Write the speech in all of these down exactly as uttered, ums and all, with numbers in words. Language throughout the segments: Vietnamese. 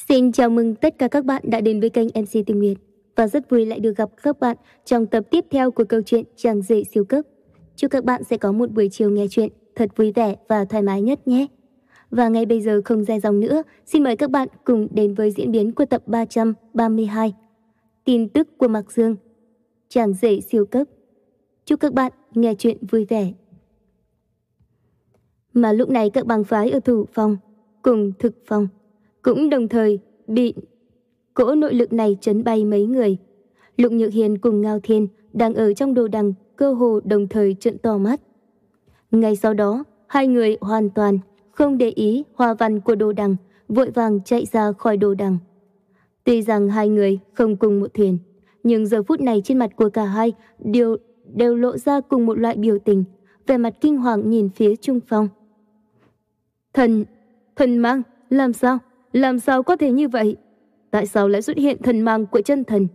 Xin chào mừng tất cả các bạn đã đến với kênh em xê Tình Nguyệt và rất vui lại được gặp các bạn trong tập tiếp theo của câu chuyện Chàng Rể Siêu Cấp. Chúc các bạn sẽ có một buổi chiều nghe chuyện thật vui vẻ và thoải mái nhất nhé. Và ngay bây giờ không dài dòng nữa, xin mời các bạn cùng đến với diễn biến của tập ba trăm ba mươi hai. Tin tức của Mạc Dương, Chàng Rể Siêu Cấp. Chúc các bạn nghe chuyện vui vẻ. Mà lúc này các bang phái ở Thủ Phong cùng Thực Phong cũng đồng thời bị cỗ nội lực này chấn bay mấy người. Lục Nhược Hiên cùng Ngao Thiên đang ở trong đồ đằng cơ hồ đồng thời trợn to mắt. Ngay sau đó, hai người hoàn toàn không để ý hoa văn của đồ đằng, vội vàng chạy ra khỏi đồ đằng. Tuy rằng hai người không cùng một thuyền, nhưng giờ phút này trên mặt của cả hai đều, đều lộ ra cùng một loại biểu tình, vẻ mặt kinh hoàng nhìn phía Trung Phong. Thần, thần mang, làm sao? Làm sao có thể như vậy? Tại sao lại xuất hiện thần mang của chân thần?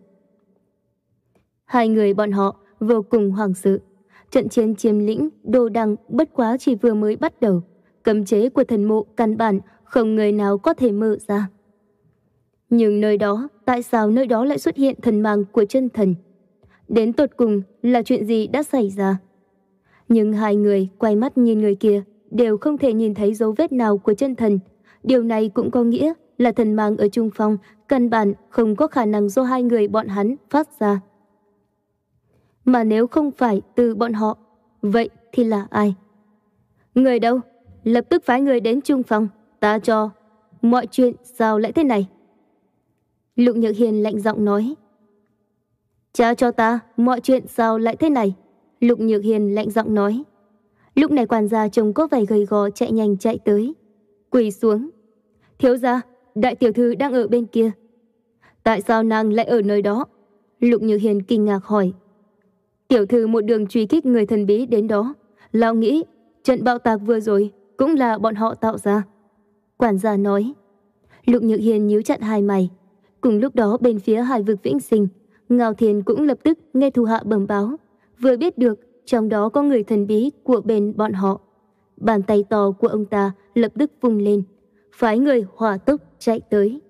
Hai người bọn họ vô cùng hoảng sợ. Trận chiến chiếm lĩnh đồ đằng bất quá chỉ vừa mới bắt đầu. Cấm chế của thần mộ căn bản không người nào có thể mở ra. Nhưng nơi đó, tại sao nơi đó lại xuất hiện thần mang của chân thần? Đến tột cùng là chuyện gì đã xảy ra? Nhưng hai người quay mắt nhìn người kia đều không thể nhìn thấy dấu vết nào của chân thần. Điều này cũng có nghĩa là thần mang ở Trung Phong căn bản không có khả năng do hai người bọn hắn phát ra. Mà nếu không phải từ bọn họ, vậy thì là ai? Người đâu? Lập tức phái người đến Trung Phong, ta cho. Mọi chuyện sao lại thế này? Lục Nhược Hiên lạnh giọng nói. Cha cho ta, mọi chuyện sao lại thế này? Lục Nhược Hiên lạnh giọng nói. Lúc này quản gia trông có vẻ gầy gò chạy nhanh chạy tới. Quỳ xuống. Thiếu gia, đại tiểu thư đang ở bên kia. Tại sao nàng lại ở nơi đó? Lục Nhược Hiên kinh ngạc hỏi. Tiểu thư một đường truy kích người thần bí đến đó. Lão nghĩ trận bạo tạc vừa rồi cũng là bọn họ tạo ra. Quản gia nói. Lục Nhược Hiên nhíu chặt hai mày. Cùng lúc đó bên phía Hải Vực Vĩnh Sinh, Ngao Thiên cũng lập tức nghe thủ hạ bẩm báo, vừa biết được trong đó có người thần bí của bên bọn họ. Bàn tay to của ông ta lập tức vung lên, phái người hỏa tốc chạy tới.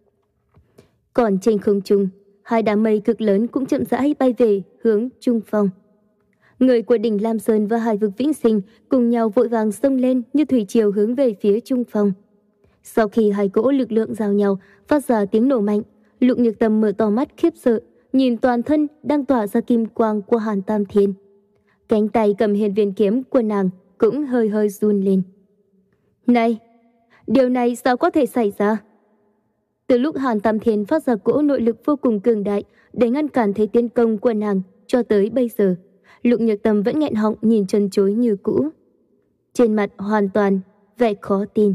Còn trên không trung, hai đám mây cực lớn cũng chậm rãi bay về hướng Trung Phong. Người của đỉnh Lam Sơn và Hải Vực Vĩnh Sinh cùng nhau vội vàng xông lên như thủy triều hướng về phía Trung Phong. Sau khi hai cỗ lực lượng giao nhau, phát ra tiếng nổ mạnh, Lục Nhược Tâm mở to mắt khiếp sợ, nhìn toàn thân đang tỏa ra kim quang của Hàn Tam Thiên. Cánh tay cầm hiền viên kiếm của nàng cũng hơi hơi run lên. Này, điều này sao có thể xảy ra? Từ lúc Hàn Tam Thiên phát ra cỗ nội lực vô cùng cường đại để ngăn cản thế tiến công của nàng cho tới bây giờ, Lục Nhược Tâm vẫn nghẹn họng nhìn chân chối như cũ. Trên mặt hoàn toàn vẻ khó tin.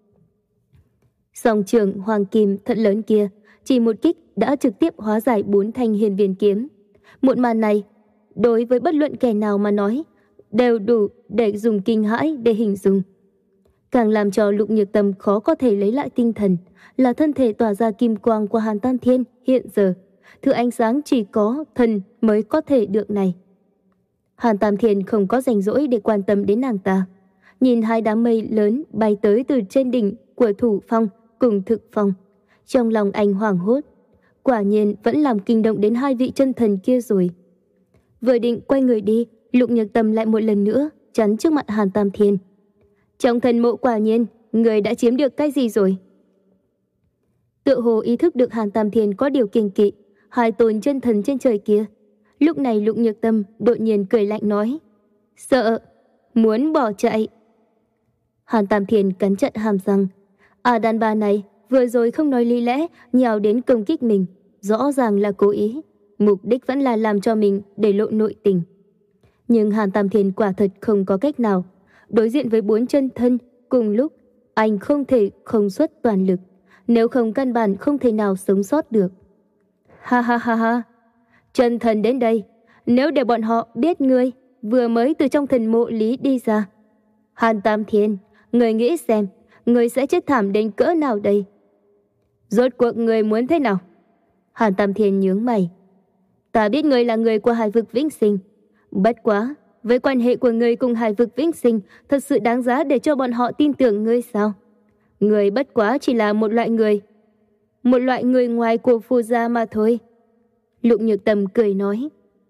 Song trường hoàng kim thật lớn kia chỉ một kích đã trực tiếp hóa giải bốn thanh hiền viên kiếm. Một màn này đối với bất luận kẻ nào mà nói đều đủ để dùng kinh hãi để hình dung. Càng làm cho Lục Nhược Tâm khó có thể lấy lại tinh thần là thân thể tỏa ra kim quang của Hàn Tam Thiên hiện giờ, thứ ánh sáng chỉ có thần mới có thể được này. Hàn Tam Thiên không có rảnh rỗi để quan tâm đến nàng ta. Nhìn hai đám mây lớn bay tới từ trên đỉnh của Thủ Phong cùng Thực Phong, trong lòng anh hoảng hốt. Quả nhiên vẫn làm kinh động đến hai vị chân thần kia rồi. Vừa định quay người đi, Lục Nhược Tâm lại một lần nữa chắn trước mặt Hàn Tam Thiên. Trong thần mộ quả nhiên, người đã chiếm được cái gì rồi? Tựa hồ ý thức được Hàn Tam Thiên có điều kiêng kỵ, hai tôn chân thần trên trời kia. Lúc này Lục Nhược Tâm đột nhiên cười lạnh nói. Sợ, muốn bỏ chạy. Hàn Tam Thiên cắn chặt hàm răng. À đàn bà này vừa rồi không nói lý lẽ, nhào đến công kích mình, rõ ràng là cố ý. Mục đích vẫn là làm cho mình để lộ nội tình. Nhưng Hàn Tam Thiên quả thật không có cách nào. Đối diện với bốn chân thân cùng lúc, anh không thể không xuất toàn lực, nếu không căn bản không thể nào sống sót được. Ha ha ha ha, chân thần đến đây, nếu để bọn họ biết ngươi vừa mới từ trong thần mộ lý đi ra. Hàn Tam Thiên, ngươi nghĩ xem, ngươi sẽ chết thảm đến cỡ nào đây? Rốt cuộc ngươi muốn thế nào? Hàn Tam Thiên nhướng mày. Ta biết ngươi là người của Hải Vực Vĩnh Sinh, bất quá với quan hệ của ngươi cùng Hải Vực Vĩnh Sinh thật sự đáng giá để cho bọn họ tin tưởng ngươi sao? Ngươi bất quá chỉ là một loại người. một loại người ngoài của Phù gia mà thôi. Lục Nhược Tầm cười nói.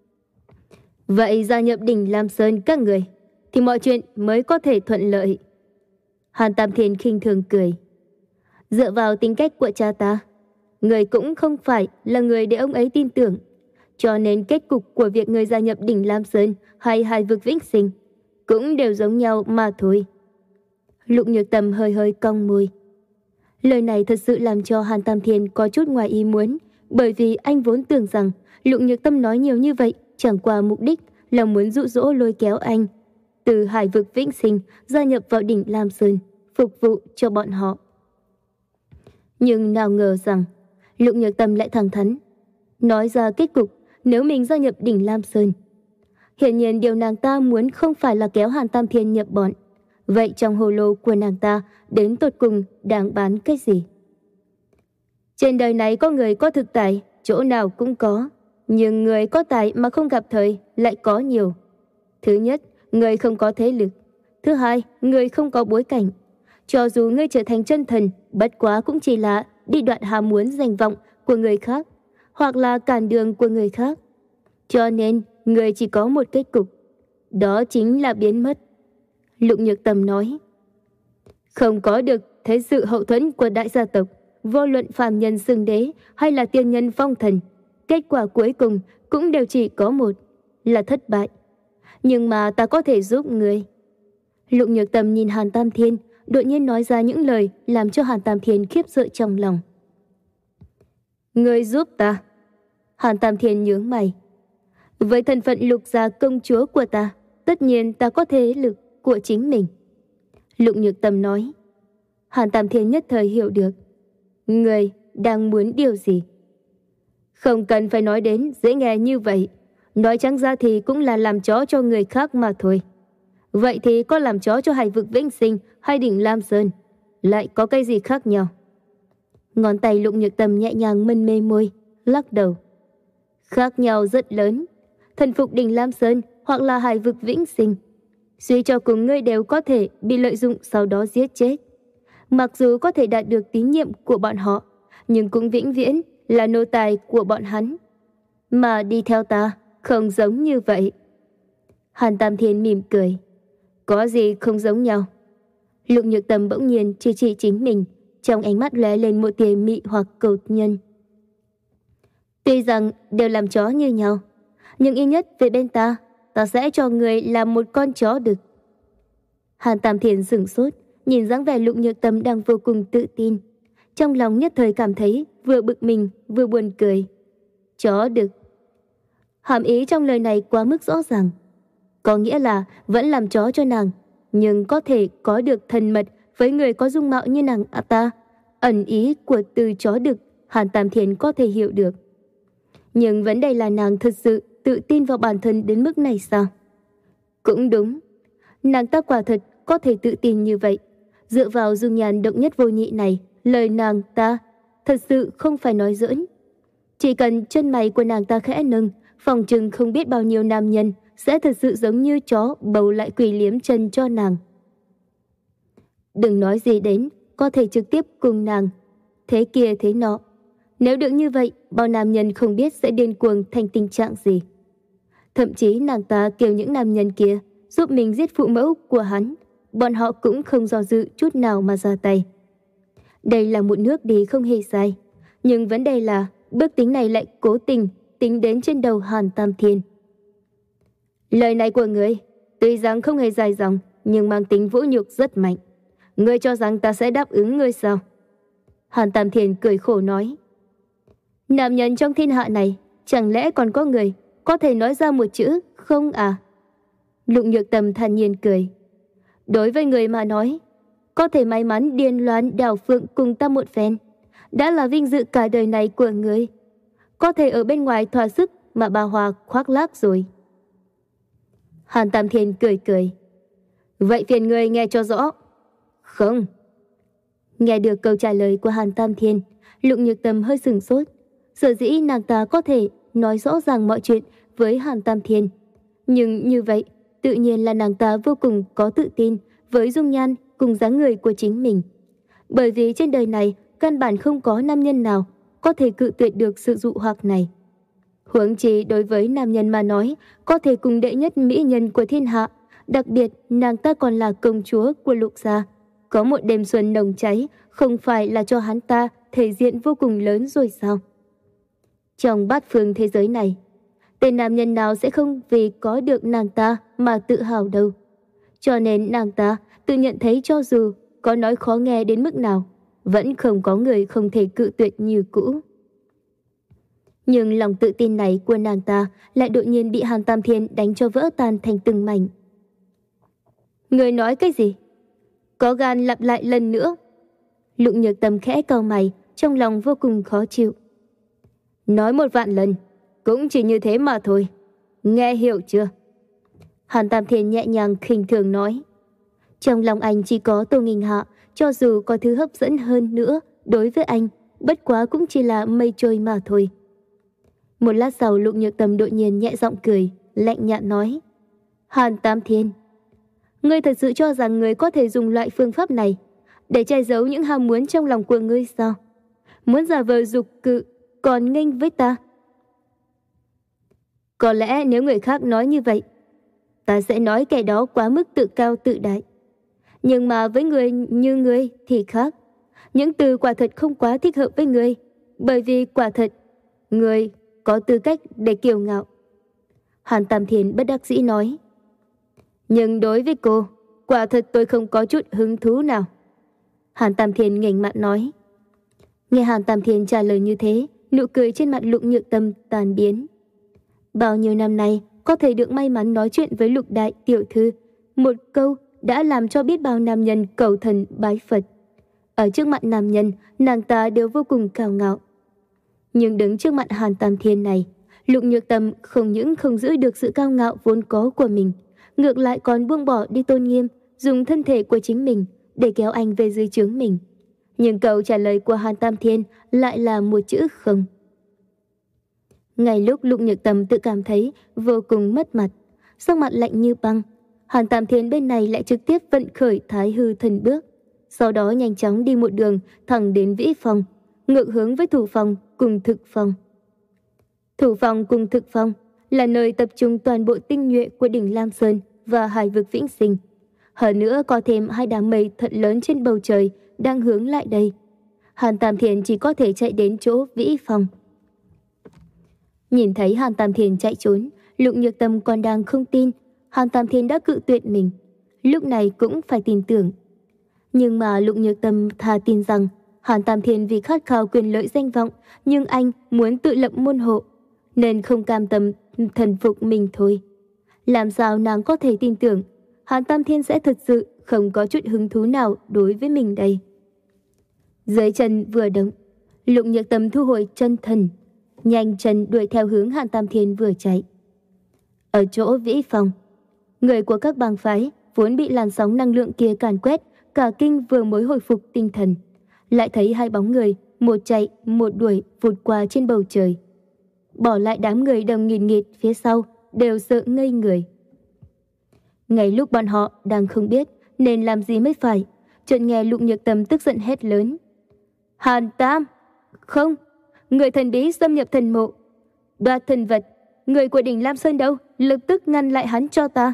Vậy gia nhập đỉnh Lam Sơn các người thì mọi chuyện mới có thể thuận lợi. Hàn Tam Thiên khinh thường cười. Dựa vào tính cách của cha ta, người cũng không phải là người để ông ấy tin tưởng. Cho nên kết cục của việc người gia nhập đỉnh Lam Sơn hay Hải vực Vĩnh Sinh cũng đều giống nhau mà thôi. Lục Nhược Tầm hơi hơi cong môi. Lời này thật sự làm cho Hàn Tam Thiên có chút ngoài ý muốn, bởi vì anh vốn tưởng rằng Lục Nhược Tâm nói nhiều như vậy chẳng qua mục đích là muốn dụ dỗ lôi kéo anh từ Hải vực Vĩnh Sinh gia nhập vào đỉnh Lam Sơn, phục vụ cho bọn họ. Nhưng nào ngờ rằng Lục Nhược Tâm lại thẳng thắn nói ra kết cục nếu mình gia nhập đỉnh Lam Sơn. Hiển nhiên điều nàng ta muốn không phải là kéo Hàn Tam Thiên nhập bọn. Vậy trong hồ lô của nàng ta đến tột cùng đang bán cái gì? Trên đời này có người có thực tài, chỗ nào cũng có. Nhưng người có tài mà không gặp thời lại có nhiều. Thứ nhất, người không có thế lực. Thứ hai, người không có bối cảnh. Cho dù ngươi trở thành chân thần, bất quá cũng chỉ là đi đoạn ham muốn danh vọng của người khác, hoặc là cản đường của người khác. Cho nên, người chỉ có một kết cục. Đó chính là biến mất. Lục Nhược Tầm nói. Không có được thế sự hậu thuẫn của đại gia tộc, vô luận phàm nhân xưng đế hay là tiên nhân phong thần, kết quả cuối cùng cũng đều chỉ có một, là thất bại. Nhưng mà ta có thể giúp người. Lục Nhược Tầm nhìn Hàn Tam Thiên, đột nhiên nói ra những lời làm cho Hàn Tam Thiên khiếp sợ trong lòng. Người giúp ta? Hàn Tam Thiên nhướng mày. Với thân phận Lục gia công chúa của ta, tất nhiên ta có thế lực của chính mình. Lục Nhược Tầm nói. Hàn Tam Thiên nhất thời hiểu được. Người đang muốn điều gì? Không cần phải nói đến dễ nghe như vậy. Nói trắng ra thì cũng là làm chó cho người khác mà thôi. Vậy thì có làm chó cho Hải vực Vĩnh Sinh hay đỉnh Lam Sơn lại có cái gì khác nhau? Ngón tay Lục Nhược Tầm nhẹ nhàng mân mê môi, lắc đầu. Khác nhau rất lớn. Thần phục đỉnh Lam Sơn hoặc là Hải vực Vĩnh Sinh, suy cho cùng ngươi đều có thể bị lợi dụng sau đó giết chết. Mặc dù có thể đạt được tín nhiệm của bọn họ, nhưng cũng vĩnh viễn là nô tài của bọn hắn. Mà đi theo ta không giống như vậy. Hàn Tam Thiên mỉm cười. Có gì không giống nhau? Lục Nhược Tầm bỗng nhiên chỉ chỉ chính mình, trong ánh mắt lóe lên một tia mị hoặc cầu nhân. Tuy rằng đều làm chó như nhau, nhưng ít nhất về bên ta, ta sẽ cho người làm một con chó được. Hàn Tam Thiên sửng sốt, nhìn dáng vẻ Lục Nhược Tầm đang vô cùng tự tin. Trong lòng nhất thời cảm thấy vừa bực mình vừa buồn cười. Chó được. Hàm ý trong lời này quá mức rõ ràng. Có nghĩa là vẫn làm chó cho nàng, nhưng có thể có được thân mật với người có dung mạo như nàng à ta. Ẩn ý của từ chó đực Hàn Tam Thiên có thể hiểu được. Nhưng vấn đề là nàng thật sự tự tin vào bản thân đến mức này sao? Cũng đúng. Nàng ta quả thật có thể tự tin như vậy. Dựa vào dung nhan độc nhất vô nhị này, lời nàng ta thật sự không phải nói giỡn. Chỉ cần chân mày của nàng ta khẽ nâng, phòng chừng không biết bao nhiêu nam nhân sẽ thật sự giống như chó bầu lại quỳ liếm chân cho nàng. Đừng nói gì đến có thể trực tiếp cùng nàng thế kia thế nọ. Nếu được như vậy, bao nam nhân không biết sẽ điên cuồng thành tình trạng gì. Thậm chí nàng ta kêu những nam nhân kia giúp mình giết phụ mẫu của hắn, bọn họ cũng không do dự chút nào mà ra tay. Đây là một nước đi không hề sai, nhưng vấn đề là bước tính này lại cố tình tính đến trên đầu Hàn Tam Thiên. Lời này của ngươi tuy rằng không hề dài dòng, nhưng mang tính vũ nhục rất mạnh. Ngươi cho rằng ta sẽ đáp ứng ngươi sao? Hàn Tam Thiên cười khổ nói. Nam nhân trong thiên hạ này, chẳng lẽ còn có người có thể nói ra một chữ không à? Lục Nhược Tầm thản nhiên cười. Đối với người mà nói, có thể may mắn điên loan đảo phượng cùng ta một phen, đã là vinh dự cả đời này của người. Có thể ở bên ngoài thỏa sức mà bà Hòa khoác lác rồi. Hàn Tam Thiên cười cười. Vậy phiền người nghe cho rõ. Không. Nghe được câu trả lời của Hàn Tam Thiên, Lục Nhược Tầm hơi sửng sốt. Sở dĩ nàng ta có thể nói rõ ràng mọi chuyện với Hàn Tam Thiên, nhưng như vậy tự nhiên là nàng ta vô cùng có tự tin với dung nhan cùng dáng người của chính mình. Bởi vì trên đời này căn bản không có nam nhân nào có thể cự tuyệt được sự dụ hoặc này. Huống chi đối với nam nhân mà nói, có thể cùng đệ nhất mỹ nhân của thiên hạ, đặc biệt nàng ta còn là công chúa của Lục gia, có một đêm xuân nồng cháy, không phải là cho hắn ta thể diện vô cùng lớn rồi sao? Trong bát phương thế giới này, tên nam nhân nào sẽ không vì có được nàng ta mà tự hào đâu. Cho nên nàng ta tự nhận thấy cho dù có nói khó nghe đến mức nào, vẫn không có người không thể cự tuyệt như cũ. Nhưng lòng tự tin này của nàng ta lại đột nhiên bị Hàn Tam Thiên đánh cho vỡ tan thành từng mảnh. Người nói cái gì? Có gan lặp lại lần nữa. Lục Nhược Tâm khẽ cau mày, trong lòng vô cùng khó chịu. Nói một vạn lần, cũng chỉ như thế mà thôi. Nghe hiểu chưa? Hàn Tam Thiên nhẹ nhàng khinh thường nói. Trong lòng anh chỉ có Tô Nghinh Hạ, cho dù có thứ hấp dẫn hơn nữa, đối với anh, bất quá cũng chỉ là mây trôi mà thôi. Một lát sau Lục Nhược Tâm đột nhiên nhẹ giọng cười, lạnh nhạt nói. Hàn Tam Thiên, ngươi thật sự cho rằng ngươi có thể dùng loại phương pháp này để che giấu những ham muốn trong lòng của ngươi sao? Muốn giả vờ dục cự, còn nghênh với ta? Có lẽ nếu người khác nói như vậy, ta sẽ nói kẻ đó quá mức tự cao tự đại. Nhưng mà với người như ngươi thì khác. Những từ quả thật không quá thích hợp với ngươi, bởi vì quả thật, ngươi có tư cách để kiêu ngạo. Hàn Tam Thiên bất đắc dĩ nói. Nhưng đối với cô, quả thật tôi không có chút hứng thú nào. Hàn Tam Thiên nghênh mặt nói. Nghe Hàn Tam Thiên trả lời như thế, nụ cười trên mặt Lục Nhược Tâm tan biến. Bao nhiêu năm nay, có thể được may mắn nói chuyện với Lục đại tiểu thư, một câu đã làm cho biết bao nam nhân cầu thần bái Phật. Ở trước mặt nam nhân, nàng ta đều vô cùng cao ngạo. Nhưng đứng trước mặt Hàn Tam Thiên này, Lục Nhược Tâm không những không giữ được sự cao ngạo vốn có của mình, ngược lại còn buông bỏ đi tôn nghiêm, dùng thân thể của chính mình để kéo anh về dưới trướng mình. Nhưng câu trả lời của Hàn Tam Thiên lại là một chữ không. Ngay lúc Lục Nhược Tâm tự cảm thấy vô cùng mất mặt, sắc mặt lạnh như băng, Hàn Tam Thiên bên này lại trực tiếp vận khởi Thái Hư Thần Bước, sau đó nhanh chóng đi một đường thẳng đến Vĩ Phòng, ngược hướng với Thủ Phòng cùng Thực Phòng. Thủ Phòng cùng Thực Phòng là nơi tập trung toàn bộ tinh nhuệ của đỉnh Lam Sơn và hải vực Vĩnh Sinh. Hơn nữa có thêm hai đám mây thật lớn trên bầu trời đang hướng lại đây. Hàn Tam Thiên chỉ có thể chạy đến chỗ Vĩ Phòng. Nhìn thấy Hàn Tam Thiên chạy trốn, Lục Nhược Tâm còn đang không tin Hàn Tam Thiên đã cự tuyệt mình. Lúc này cũng phải tin tưởng. Nhưng mà Lục Nhược Tâm thà tin rằng Hàn Tam Thiên vì khát khao quyền lợi danh vọng, nhưng anh muốn tự lập môn hộ, nên không cam tâm thần phục mình thôi. Làm sao nàng có thể tin tưởng Hàn Tam Thiên sẽ thật sự không có chút hứng thú nào đối với mình đây? Dưới chân vừa động, Lục Nhược Tâm thu hồi chân thần, nhanh chân đuổi theo hướng Hàn Tam Thiên vừa chạy. Ở chỗ Vĩ Phòng, người của các bang phái vốn bị làn sóng năng lượng kia càn quét, cả kinh vừa mới hồi phục tinh thần, lại thấy hai bóng người, một chạy, một đuổi vụt qua trên bầu trời. Bỏ lại đám người đồng nghìn nghịt phía sau, đều sợ ngây người. Ngay lúc bọn họ đang không biết nên làm gì mới phải, chợt nghe Lục Nhược Tâm tức giận hét lớn. Hàn Tam! Không! Người thần bí xâm nhập thần mộ, đoạt thần vật, người của đỉnh Lam Sơn đâu? Lập tức ngăn lại hắn cho ta!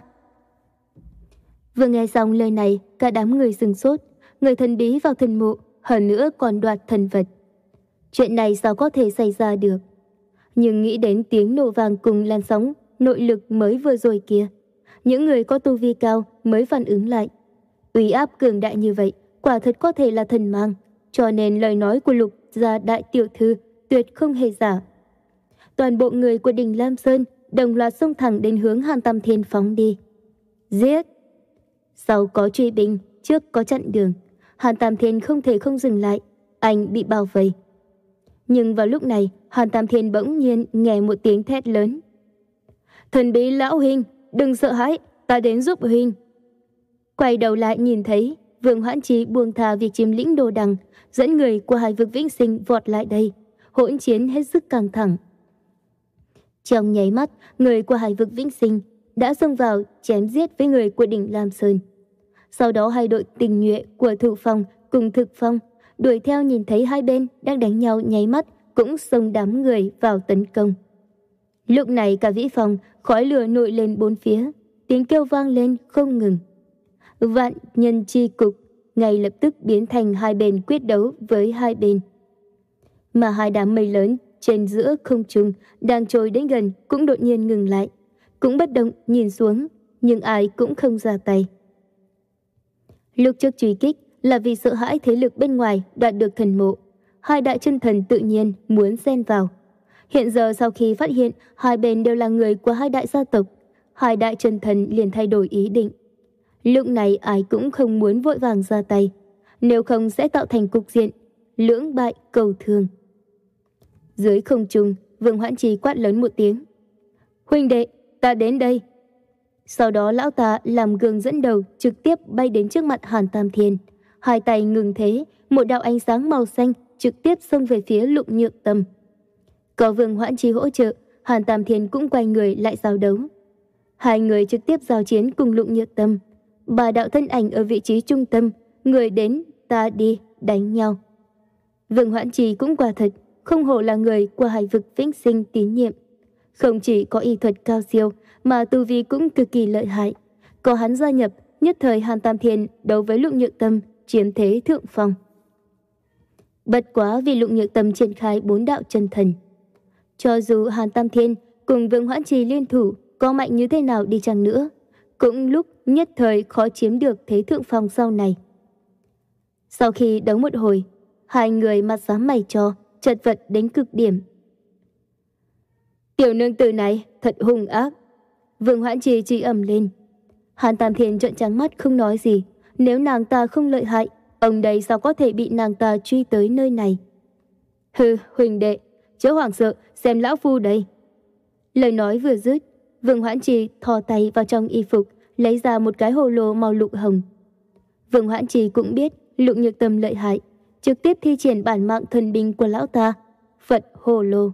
Vừa nghe xong lời này, cả đám người sửng sốt. Người thần bí vào thần mộ, hơn nữa còn đoạt thần vật. Chuyện này sao có thể xảy ra được? Nhưng nghĩ đến tiếng nổ vang cùng làn sóng nội lực mới vừa rồi kia, những người có tu vi cao mới phản ứng lại. Uy áp cường đại như vậy, quả thật có thể là thần mang, cho nên lời nói của Lục gia đại tiểu thư tuyệt không hề giả. Toàn bộ người của đỉnh Lam Sơn đồng loạt xông thẳng đến hướng Hàn Tam Thiên phóng đi. Giết! Sau có truy binh, trước có chặn đường, Hàn Tam Thiên không thể không dừng lại, anh bị bao vây. Nhưng vào lúc này, Hàn Tam Thiên bỗng nhiên nghe một tiếng thét lớn. Thần bí lão huynh, đừng sợ hãi, ta đến giúp huynh. Quay đầu lại nhìn thấy, Vương Hoãn Chí buông thà việc chiếm lĩnh đồ đằng, dẫn người của hải vực Vĩnh Sinh vọt lại đây, hỗn chiến hết sức căng thẳng. Trong nháy mắt, người của hải vực Vĩnh Sinh đã xông vào chém giết với người của đỉnh Lam Sơn. Sau đó hai đội tình nhuệ của Thủ Phong cùng Thực Phong đuổi theo nhìn thấy hai bên đang đánh nhau nháy mắt cũng xông đám người vào tấn công. Lúc này cả vĩ phòng, khói lửa nổi lên bốn phía, tiếng kêu vang lên không ngừng. Vạn nhân chi cục ngay lập tức biến thành hai bên quyết đấu với hai bên. Mà hai đám mây lớn trên giữa không trung đang trôi đến gần cũng đột nhiên ngừng lại, cũng bất động nhìn xuống, nhưng ai cũng không ra tay. Lúc trước truy kích là vì sợ hãi thế lực bên ngoài đoạt được thần mộ, hai đại chân thần tự nhiên muốn xen vào. Hiện giờ sau khi phát hiện hai bên đều là người của hai đại gia tộc, hai đại chân thần liền thay đổi ý định. Lúc này ai cũng không muốn vội vàng ra tay, nếu không sẽ tạo thành cục diện lưỡng bại cầu thường. Dưới không trung, Vương Hoãn Trì quát lớn một tiếng: "Huynh đệ, ta đến đây." Sau đó lão ta làm gương dẫn đầu trực tiếp bay đến trước mặt Hàn Tam Thiên, hai tay ngừng thế, một đạo ánh sáng màu xanh trực tiếp xông về phía Lục Nhược Tâm. Có Vương Hoãn Trì hỗ trợ, Hàn Tam Thiên cũng quay người lại giao đấu. Hai người trực tiếp giao chiến cùng Lục Nhược Tâm. Ba đạo thân ảnh ở vị trí trung tâm, người đến ta đi đánh nhau. Vương Hoãn Trì cũng quả thật không hổ là người của hải vực vĩnh sinh tín nhiệm. Không chỉ có y thuật cao siêu mà tu vi cũng cực kỳ lợi hại. Có hắn gia nhập, nhất thời Hàn Tam Thiên đấu với Lục Nhược Tâm chiếm thế thượng phong. Bất quá vì Lục Nhược Tâm triển khai bốn đạo chân thần. Cho dù Hàn Tam Thiên cùng Vương Hoãn Trì liên thủ có mạnh như thế nào đi chăng nữa, cũng lúc nhất thời khó chiếm được thế thượng phong sau này. Sau khi đấu một hồi, hai người mặt xám mày cho, chật vật đến cực điểm. Tiểu nương tử này thật hung ác. Vương Hoãn Trì chỉ ầm lên. Hàn Tam Thiên trợn trắng mắt không nói gì. Nếu nàng ta không lợi hại, ông đây sao có thể bị nàng ta truy tới nơi này? Hừ, huynh đệ, chớ hoảng sợ, xem lão phu đây. Lời nói vừa dứt, Vương Hoãn Trì thò tay vào trong y phục, lấy ra một cái hồ lô màu lục hồng. Vương Hoãn Trì cũng biết Lục Nhược Tâm lợi hại, trực tiếp thi triển bản mạng thần binh của lão ta, Phật hồ lô.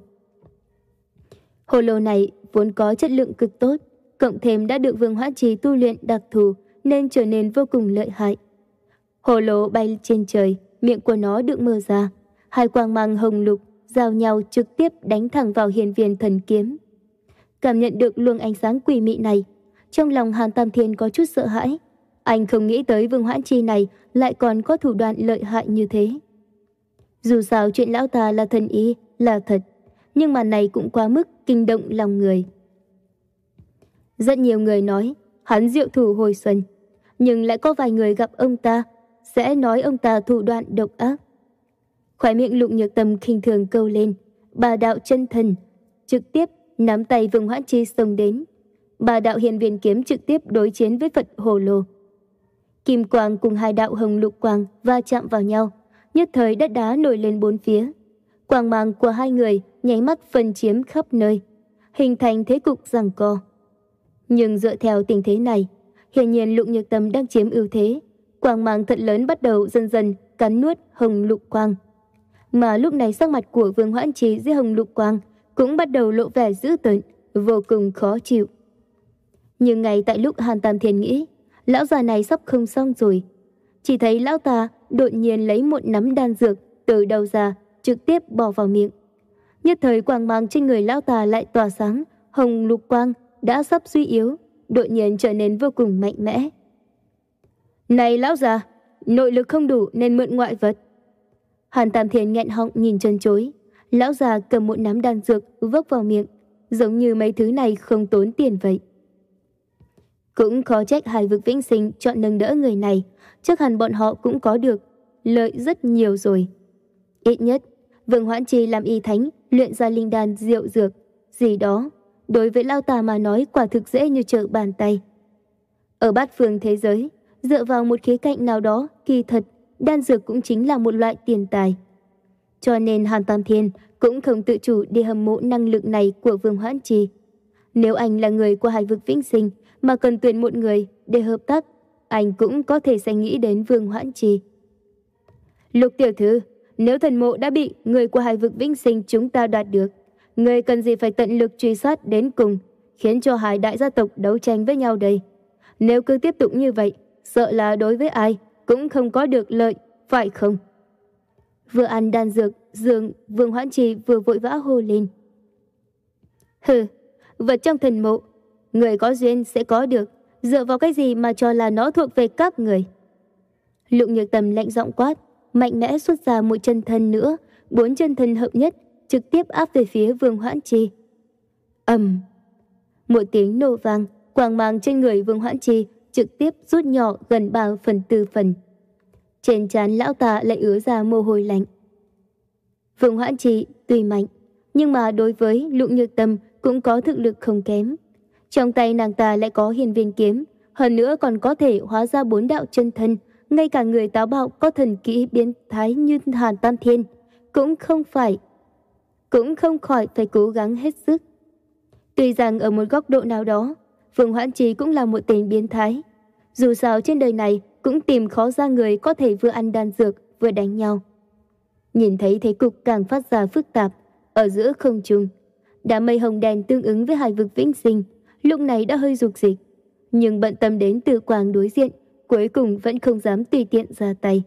Hồ lô này vốn có chất lượng cực tốt, cộng thêm đã được Vương Hoãn Trì tu luyện đặc thù nên trở nên vô cùng lợi hại. Hồ lô bay trên trời, miệng của nó được mở ra, hai quang mang hồng lục giao nhau trực tiếp đánh thẳng vào hiền viên thần kiếm. Cảm nhận được luồng ánh sáng quỷ mị này, trong lòng Hàn Tam Thiên có chút sợ hãi. Anh không nghĩ tới Vương Hoãn Trì này lại còn có thủ đoạn lợi hại như thế. Dù sao chuyện lão ta là thần ý, là thật, nhưng mà này cũng quá mức kinh động lòng người. Rất nhiều người nói hắn diệu thủ hồi xuân, nhưng lại có vài người gặp ông ta sẽ nói ông ta thủ đoạn độc ác. Khóe miệng Lục Nhược Tâm khinh thường câu lên, ba đạo chân thần trực tiếp nắm tay Vương Hoãn Trì xông đến. Ba đạo hiền viên kiếm trực tiếp đối chiến với Phật hồ lô. Kim quang cùng hai đạo hồng lục quang va chạm vào nhau, nhất thời đất đá nổi lên bốn phía. Quang mang của hai người nháy mắt phân chiếm khắp nơi, hình thành thế cục giằng co. Nhưng dựa theo tình thế này, hiển nhiên Lục Nhược Tâm đang chiếm ưu thế. Quang mang thật lớn bắt đầu dần dần cắn nuốt hồng lục quang. Mà lúc này sắc mặt của Vương Hoãn Trì dưới hồng lục quang cũng bắt đầu lộ vẻ dữ tợn, vô cùng khó chịu. Nhưng ngay tại lúc Hàn Tam Thiên nghĩ lão già này sắp không xong rồi, chỉ thấy lão ta đột nhiên lấy một nắm đan dược từ đầu ra trực tiếp bỏ vào miệng. Nhất thời quang mang trên người lão ta lại tỏa sáng, hồng lục quang đã sắp suy yếu, đột nhiên trở nên vô cùng mạnh mẽ. Này lão già, nội lực không đủ nên mượn ngoại vật. Hàn Tam Thiên nghẹn họng nhìn chân chối. Lão già cầm một nắm đan dược vốc vào miệng, giống như mấy thứ này không tốn tiền vậy. Cũng khó trách hải vực vĩnh sinh chọn nâng đỡ người này, chắc hẳn bọn họ cũng có được lợi rất nhiều rồi. Ít nhất Vương Hoãn Trì làm y thánh luyện ra linh đan diệu dược gì đó, đối với lão ta mà nói quả thực dễ như trở bàn tay. Ở bát phương thế giới, dựa vào một khía cạnh nào đó, kỳ thật đan dược cũng chính là một loại tiền tài. Cho nên Hàn Tam Thiên cũng không tự chủ đi hâm mộ năng lực này của Vương Hoãn Trì. Nếu anh là người của hải vực vĩnh sinh mà cần tuyển một người để hợp tác, anh cũng có thể sẽ nghĩ đến Vương Hoãn Trì. Lục tiểu thư, nếu thần mộ đã bị người của hải vực vĩnh sinh chúng ta đoạt được, người cần gì phải tận lực truy sát đến cùng, khiến cho hai đại gia tộc đấu tranh với nhau đây. Nếu cứ tiếp tục như vậy, sợ là đối với ai cũng không có được lợi, phải không? Vừa ăn đan dược, dường Vương Hoãn Trì vừa vội vã hô lên. Hừ, vật trong thần mộ, người có duyên sẽ có được, dựa vào cái gì mà cho là nó thuộc về các người? Lục Nhược Tầm lạnh giọng quát, mạnh mẽ xuất ra một chân thân nữa, bốn chân thân hợp nhất, trực tiếp áp về phía Vương Hoãn Trì. Ầm, một tiếng nổ vang, quang mang trên người Vương Hoãn Trì trực tiếp rút nhỏ gần ba phần tư phần. Trên trán lão ta lại ứa ra mồ hôi lạnh. Vương Hoãn Trì tuy mạnh, nhưng mà đối với Lục Nhược Tầm cũng có thực lực không kém. Trong tay nàng ta lại có hiên viên kiếm, hơn nữa còn có thể hóa ra bốn đạo chân thân, ngay cả người táo bạo có thần kỹ biến thái như Hàn Tam Thiên cũng không phải cũng không khỏi phải cố gắng hết sức. Tuy rằng ở một góc độ nào đó, Vương Hoãn Trì cũng là một tên biến thái. Dù sao trên đời này cũng tìm khó ra người có thể vừa ăn đan dược vừa đánh nhau. Nhìn thấy thế cục càng phát ra phức tạp, ở giữa không trung, đám mây hồng đen tương ứng với hải vực vĩnh sinh, lúc này đã hơi rục dịch, nhưng bận tâm đến Từ Quang đối diện, cuối cùng vẫn không dám tùy tiện ra tay.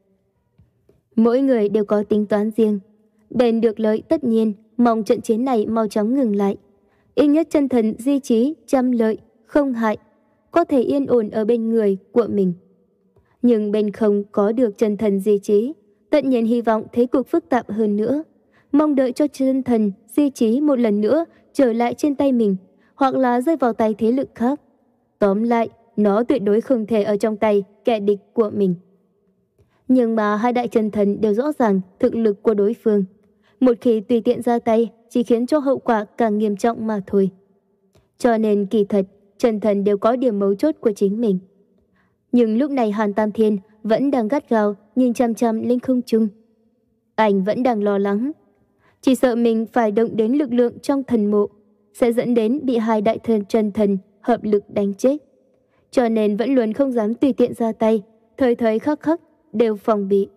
Mỗi người đều có tính toán riêng, bền được lợi tất nhiên, mong trận chiến này mau chóng ngừng lại. Ít nhất chân thần di trí trăm lợi, không hại, có thể yên ổn ở bên người của mình. Nhưng bên không có được chân thần di trí, tất nhiên hy vọng thế cục phức tạp hơn nữa, mong đợi cho chân thần di trí một lần nữa trở lại trên tay mình, hoặc là rơi vào tay thế lực khác. Tóm lại, nó tuyệt đối không thể ở trong tay kẻ địch của mình. Nhưng mà hai đại chân thần đều rõ ràng thực lực của đối phương. Một khi tùy tiện ra tay chỉ khiến cho hậu quả càng nghiêm trọng mà thôi. Cho nên kỳ thật, chân thần đều có điểm mấu chốt của chính mình. Nhưng lúc này Hàn Tam Thiên vẫn đang gắt gao nhìn chăm chăm lên không trung. Anh vẫn đang lo lắng. Chỉ sợ mình phải động đến lực lượng trong thần mộ, sẽ dẫn đến bị hai đại thần chân thần hợp lực đánh chết. Cho nên vẫn luôn không dám tùy tiện ra tay, thời thời khắc khắc đều phòng bị.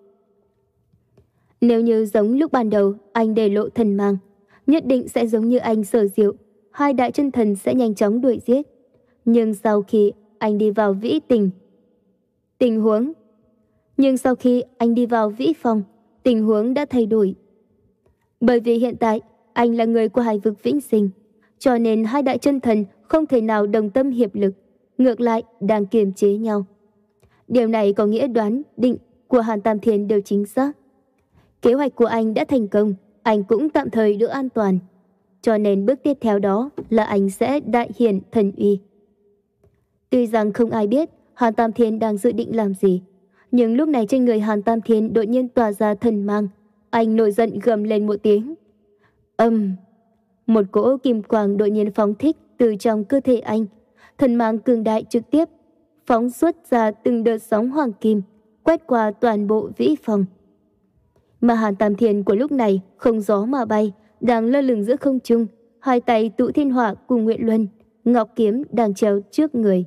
Nếu như giống lúc ban đầu anh để lộ thần mang, nhất định sẽ giống như anh Sở Diệu, hai đại chân thần sẽ nhanh chóng đuổi giết. Nhưng sau khi anh đi vào vĩ tình, tình huống Nhưng sau khi anh đi vào vĩ phòng, tình huống đã thay đổi. Bởi vì hiện tại anh là người của hải vực vĩnh sinh, cho nên hai đại chân thần không thể nào đồng tâm hiệp lực, ngược lại đang kiềm chế nhau. Điều này có nghĩa đoán định của Hàn Tam Thiên đều chính xác. Kế hoạch của anh đã thành công, anh cũng tạm thời được an toàn. Cho nên bước tiếp theo đó là anh sẽ đại hiển thần uy. Tuy rằng không ai biết Hàn Tam Thiên đang dự định làm gì, nhưng lúc này trên người Hàn Tam Thiên đột nhiên tỏa ra thần mang. Anh nổi giận gầm lên một tiếng. Âm! Một cỗ kim quang đột nhiên phóng thích từ trong cơ thể anh. Thần mang cường đại trực tiếp phóng xuất ra từng đợt sóng hoàng kim, quét qua toàn bộ vĩ phòng. Mà Hàn Tam Thiên của lúc này không gió mà bay, đang lơ lửng giữa không trung, hai tay tụ thiên hỏa cùng Nguyện Luân, ngọc kiếm đang treo trước người.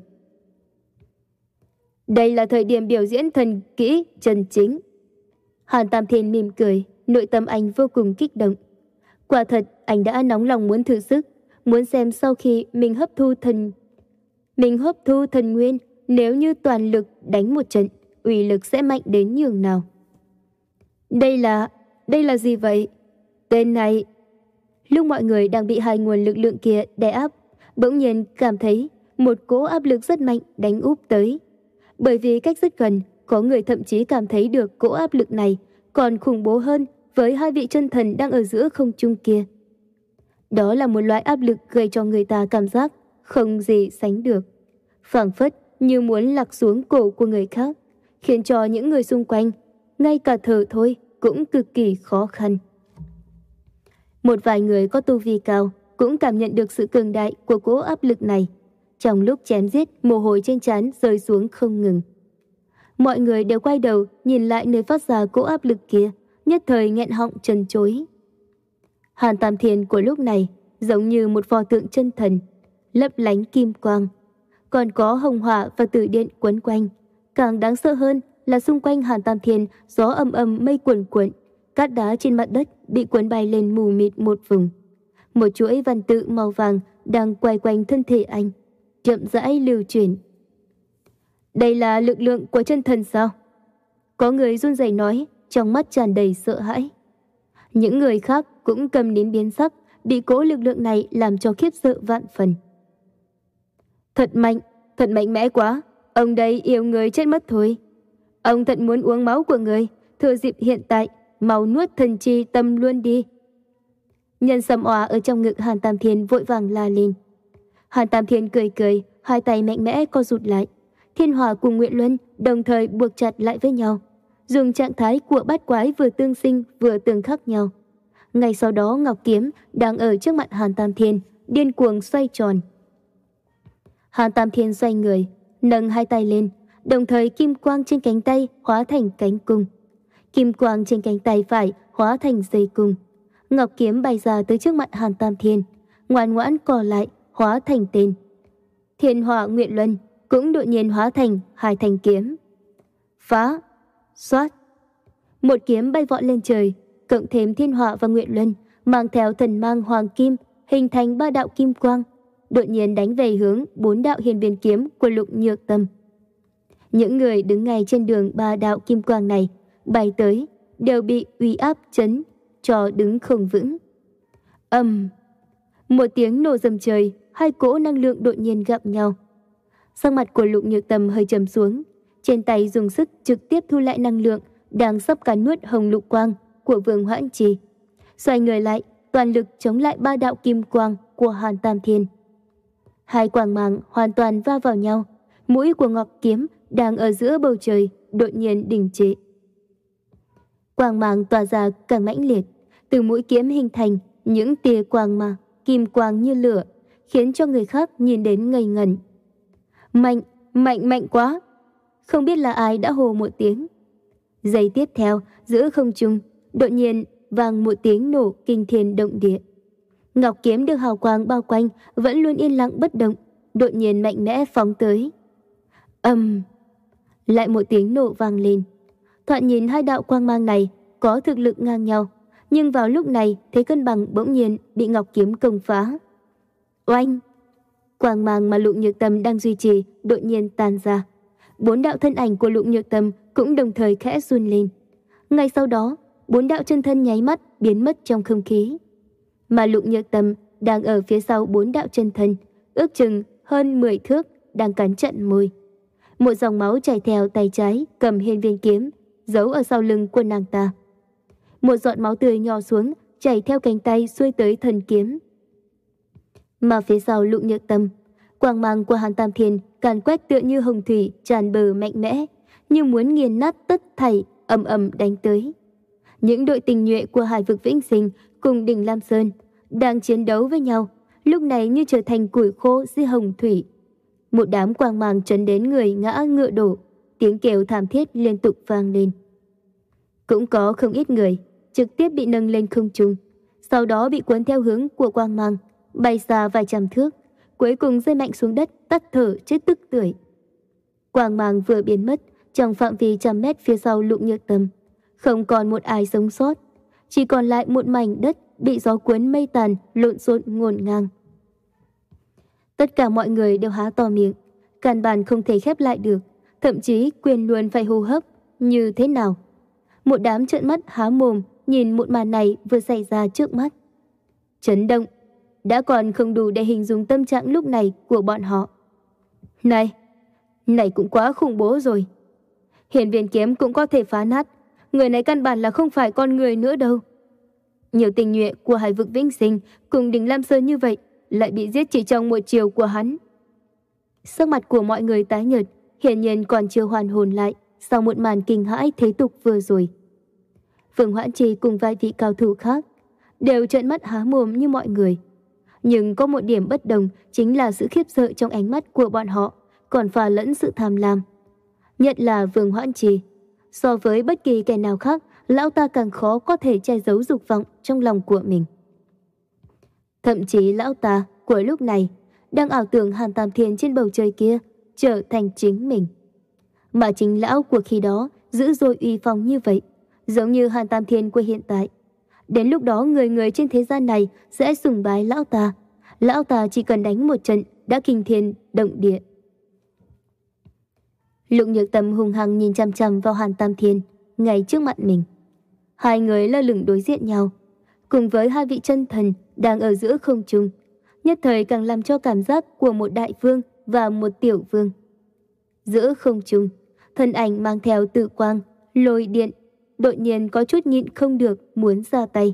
Đây là thời điểm biểu diễn thần kỹ chân chính. Hàn Tam Thiên mỉm cười, nội tâm anh vô cùng kích động. Quả thật, anh đã nóng lòng muốn thử sức, muốn xem sau khi mình hấp thu thần mình hấp thu thần nguyên, nếu như toàn lực đánh một trận, uy lực sẽ mạnh đến nhường nào. Đây là, đây là gì vậy? Tên này... Lúc mọi người đang bị hai nguồn lực lượng kia đè áp, bỗng nhiên cảm thấy một cỗ áp lực rất mạnh đánh úp tới. Bởi vì cách rất gần, có người thậm chí cảm thấy được cỗ áp lực này còn khủng bố hơn với hai vị chân thần đang ở giữa không trung kia. Đó là một loại áp lực gây cho người ta cảm giác không gì sánh được, phảng phất như muốn lạc xuống cổ của người khác, khiến cho những người xung quanh, ngay cả thở thôi cũng cực kỳ khó khăn. Một vài người có tu vi cao cũng cảm nhận được sự cường đại của cỗ áp lực này. Trong lúc chém giết, mồ hôi trên trán rơi xuống không ngừng. Mọi người đều quay đầu nhìn lại nơi phát ra cỗ áp lực kia, nhất thời nghẹn họng chân chối. Hàn Tam Thiên của lúc này giống như một pho tượng chân thần, lấp lánh kim quang, còn có hồng hỏa và tử điện quấn quanh. Càng đáng sợ hơn là xung quanh Hàn Tam Thiên gió âm âm mây cuồn cuộn, cát đá trên mặt đất bị cuốn bay lên mù mịt một vùng. Một chuỗi văn tự màu vàng đang quay quanh thân thể anh, chậm rãi lưu chuyển. Đây là lực lượng của chân thần sao? Có người run rẩy nói, trong mắt tràn đầy sợ hãi. Những người khác cũng cầm nín biến sắc, bị cỗ lực lượng này làm cho khiếp sợ vạn phần. Thật mạnh, thật mạnh mẽ quá, ông đây yêu người chết mất thôi. Ông thật muốn uống máu của người, thừa dịp hiện tại, mau nuốt thần chi tâm luôn đi. Nhân sầm òa ở trong ngực Hàn Tam Thiên vội vàng la lên. Hàn Tam Thiên cười cười, hai tay mạnh mẽ co rụt lại. Thiên Hỏa cùng Nguyệt Luân đồng thời buộc chặt lại với nhau, dùng trạng thái của bát quái vừa tương sinh vừa tương khắc nhau. Ngay sau đó ngọc kiếm đang ở trước mặt Hàn Tam Thiên điên cuồng xoay tròn. Hàn Tam Thiên xoay người, nâng hai tay lên, đồng thời kim quang trên cánh tay hóa thành cánh cung. Kim quang trên cánh tay phải hóa thành dây cung. Ngọc kiếm bay ra tới trước mặt Hàn Tam Thiên, ngoan ngoãn co lại, hóa thành tên. Thiên Hỏa Nguyệt Luân cũng đột nhiên hóa thành hai thanh kiếm. Phá, xoát. Một kiếm bay vọt lên trời, cộng thêm Thiên Hỏa và Nguyệt Luân mang theo thần mang hoàng kim, hình thành ba đạo kim quang, đột nhiên đánh về hướng bốn đạo hiên viên kiếm của Lục Nhược Tâm. Những người đứng ngay trên đường ba đạo kim quang này bay tới đều bị uy áp chấn cho đứng không vững. Ầm, một tiếng nổ rầm trời, hai cỗ năng lượng đột nhiên gặp nhau. Sắc mặt của Lục Nhược Tâm hơi trầm xuống, trên tay dùng sức trực tiếp thu lại năng lượng đang sắp cắn nuốt hồng lục quang của Vương Hoãn Trì. Xoay người lại, toàn lực chống lại ba đạo kim quang của Hàn Tam Thiên. Hai quang mang hoàn toàn va vào nhau, mũi của ngọc kiếm đang ở giữa bầu trời đột nhiên đình trệ. Quang mang tỏa ra càng mãnh liệt, từ mũi kiếm hình thành những tia quang mang kim quang như lửa, khiến cho người khác nhìn đến ngây ngẩn. Mạnh, mạnh mạnh quá! Không biết là ai đã hô một tiếng. Giây tiếp theo, giữa không trung đột nhiên vang một tiếng nổ kinh thiên động địa. Ngọc kiếm được hào quang bao quanh vẫn luôn yên lặng bất động, đột nhiên mạnh mẽ phóng tới. Ầm! Lại một tiếng nổ vang lên. Thoạt nhìn hai đạo quang mang này có thực lực ngang nhau, nhưng vào lúc này thế cân bằng bỗng nhiên bị ngọc kiếm công phá. Oanh! Quang mang mà Lục Nhược Tâm đang duy trì đột nhiên tan ra. Bốn đạo thân ảnh của Lục Nhược Tâm cũng đồng thời khẽ run lên. Ngay sau đó, bốn đạo chân thân nháy mắt biến mất trong không khí. Mà Lục Nhược Tâm đang ở phía sau bốn đạo chân thân, ước chừng hơn mười thước, đang cắn trận môi. Một dòng máu chảy theo tay trái cầm hiên viên kiếm, giấu ở sau lưng của nàng ta. Một giọt máu tươi nhỏ xuống, chảy theo cánh tay xuôi tới thần kiếm. Mà phía sau Lục Nhược Tâm, quang mang của Hàn Tam Thiên càn quét tựa như hồng thủy tràn bờ mạnh mẽ, như muốn nghiền nát tất thảy, ầm ầm đánh tới. Những đội tình nhuệ của Hải vực Vĩnh Sinh cùng Đỉnh Lam Sơn đang chiến đấu với nhau, lúc này như trở thành củi khô dưới hồng thủy. Một đám quang mang chấn đến người ngã ngựa đổ, tiếng kêu thảm thiết liên tục vang lên. Cũng có không ít người trực tiếp bị nâng lên không trung, sau đó bị cuốn theo hướng của quang mang, bay xa vài trăm thước, cuối cùng rơi mạnh xuống đất, tắt thở chết tức tưởi. Quang mang vừa biến mất, trong phạm vi trăm mét phía sau Lục Nhược Tâm, không còn một ai sống sót, chỉ còn lại một mảnh đất bị gió cuốn mây tàn lộn xộn ngổn ngang. Tất cả mọi người đều há to miệng, căn bản không thể khép lại được, thậm chí quên luôn phải hô hấp như thế nào. Một đám trợn mắt há mồm nhìn một màn này vừa xảy ra trước mắt. Chấn động đã còn không đủ để hình dung tâm trạng lúc này của bọn họ. Này, này cũng quá khủng bố rồi. Hiên viên kiếm cũng có thể phá nát, người này căn bản là không phải con người nữa đâu. Nhiều tình nhuệ của Hải vực Vĩnh Sinh cùng Đỉnh Lam Sơn như vậy lại bị giết chỉ trong một chiều của hắn. Sắc mặt của mọi người tái nhợt, hiển nhiên còn chưa hoàn hồn lại sau một màn kinh hãi thế tục vừa rồi. Vương Hoãn Trì cùng vài vị cao thủ khác đều trợn mắt há mồm như mọi người. Nhưng có một điểm bất đồng chính là sự khiếp sợ trong ánh mắt của bọn họ còn pha lẫn sự tham lam. Nhất là Vương Hoãn Trì. So với bất kỳ kẻ nào khác, lão ta càng khó có thể che giấu dục vọng trong lòng của mình. Thậm chí lão ta của lúc này đang ảo tưởng Hàn Tam Thiên trên bầu trời kia trở thành chính mình. Mà chính lão của khi đó dữ dội uy phong như vậy, giống như Hàn Tam Thiên của hiện tại. Đến lúc đó người người trên thế gian này sẽ sùng bái lão ta. Lão ta chỉ cần đánh một trận đã kinh thiên động địa. Lục Nhược Tâm hung hăng nhìn chăm chăm vào Hàn Tam Thiên ngay trước mặt mình. Hai người lơ lửng đối diện nhau, cùng với hai vị chân thần đang ở giữa không trung, nhất thời càng làm cho cảm giác của một đại vương và một tiểu vương. Giữa không trung, thân ảnh mang theo tự quang, lôi điện, đột nhiên có chút nhịn không được muốn ra tay.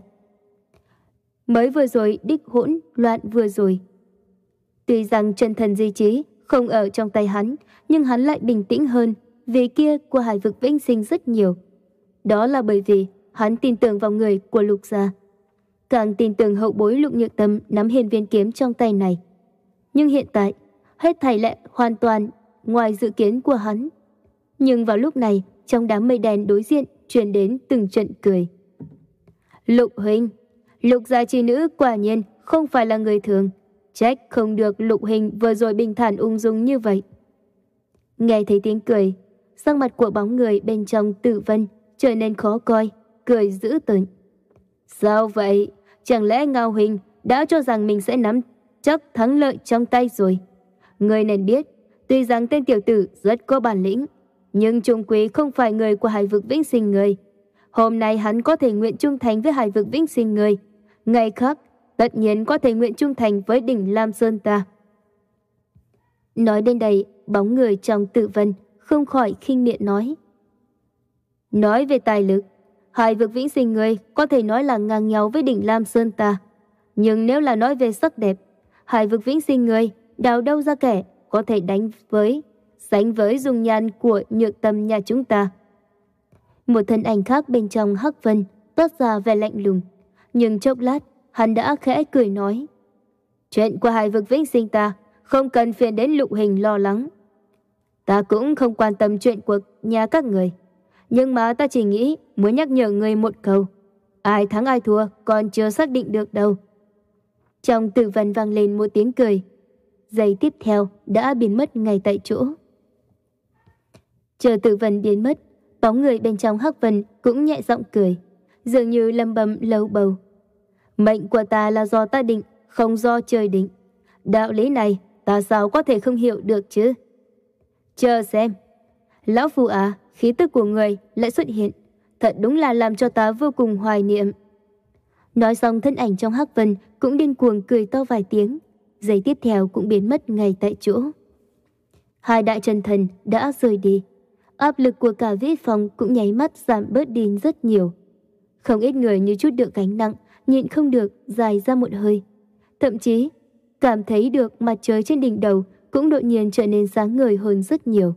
Mới vừa rồi đích hỗn loạn vừa rồi. Tuy rằng chân thần di trí không ở trong tay hắn, nhưng hắn lại bình tĩnh hơn vì kia của Hải vực vĩnh sinh rất nhiều. Đó là bởi vì hắn tin tưởng vào người của Lục gia, càng tin tưởng hậu bối Lục Nhược Tâm nắm hiên viên kiếm trong tay này. Nhưng hiện tại, hết thảy lại hoàn toàn ngoài dự kiến của hắn. Nhưng vào lúc này, trong đám mây đen đối diện truyền đến từng trận cười. Lục huynh, Lục gia chi nữ quả nhiên không phải là người thường, trách không được Lục huynh vừa rồi bình thản ung dung như vậy. Nghe thấy tiếng cười, sắc mặt của bóng người bên trong Tử Vân trở nên khó coi, cười dữ tợn. Sao vậy? Chẳng lẽ Ngao huynh đã cho rằng mình sẽ nắm chắc thắng lợi trong tay rồi? Người nên biết, tuy rằng tên tiểu tử rất có bản lĩnh, nhưng trung quý không phải người của Hải vực vĩnh sinh người. Hôm nay hắn có thể nguyện trung thành với Hải vực vĩnh sinh người, ngày khác tất nhiên có thể nguyện trung thành với đỉnh Lam Sơn ta. Nói đến đây, bóng người trong Tử Vân không khỏi khinh miệng nói. Nói về tài lực, Hải vực vĩnh sinh người có thể nói là ngang nhau với đỉnh Lam Sơn ta. Nhưng nếu là nói về sắc đẹp, Hải vực vĩnh sinh người đào đâu ra kẻ có thể đánh với, sánh với dung nhan của Nhược Tâm nhà chúng ta. Một thân ảnh khác bên trong hắc vân toát ra vẻ lạnh lùng, nhưng chốc lát hắn đã khẽ cười nói. Chuyện của Hải vực vĩnh sinh ta không cần phiền đến Lục hình lo lắng. Ta cũng không quan tâm chuyện của nhà các người, nhưng mà ta chỉ nghĩ muốn nhắc nhở người một câu. Ai thắng ai thua còn chưa xác định được đâu. Trong Tử Vân vang lên một tiếng cười, giây tiếp theo đã biến mất ngay tại chỗ. Chờ Tử Vân biến mất, bóng người bên trong hắc vân cũng nhẹ giọng cười, dường như lầm bầm lầu bầu. Mệnh của ta là do ta định, không do trời định. Đạo lý này ta sao có thể không hiểu được chứ? Chờ xem. Lão Phu à, khí tức của người lại xuất hiện, thật đúng là làm cho ta vô cùng hoài niệm. Nói xong thân ảnh trong hắc vân cũng điên cuồng cười to vài tiếng, giây tiếp theo cũng biến mất ngay tại chỗ. Hai đại chân thần đã rời đi, áp lực của cả vĩ phòng cũng nháy mắt giảm bớt đi rất nhiều. Không ít người như chút được gánh nặng, nhịn không được dài ra một hơi, thậm chí cảm thấy được mặt trời trên đỉnh đầu cũng đột nhiên trở nên sáng ngời hơn rất nhiều.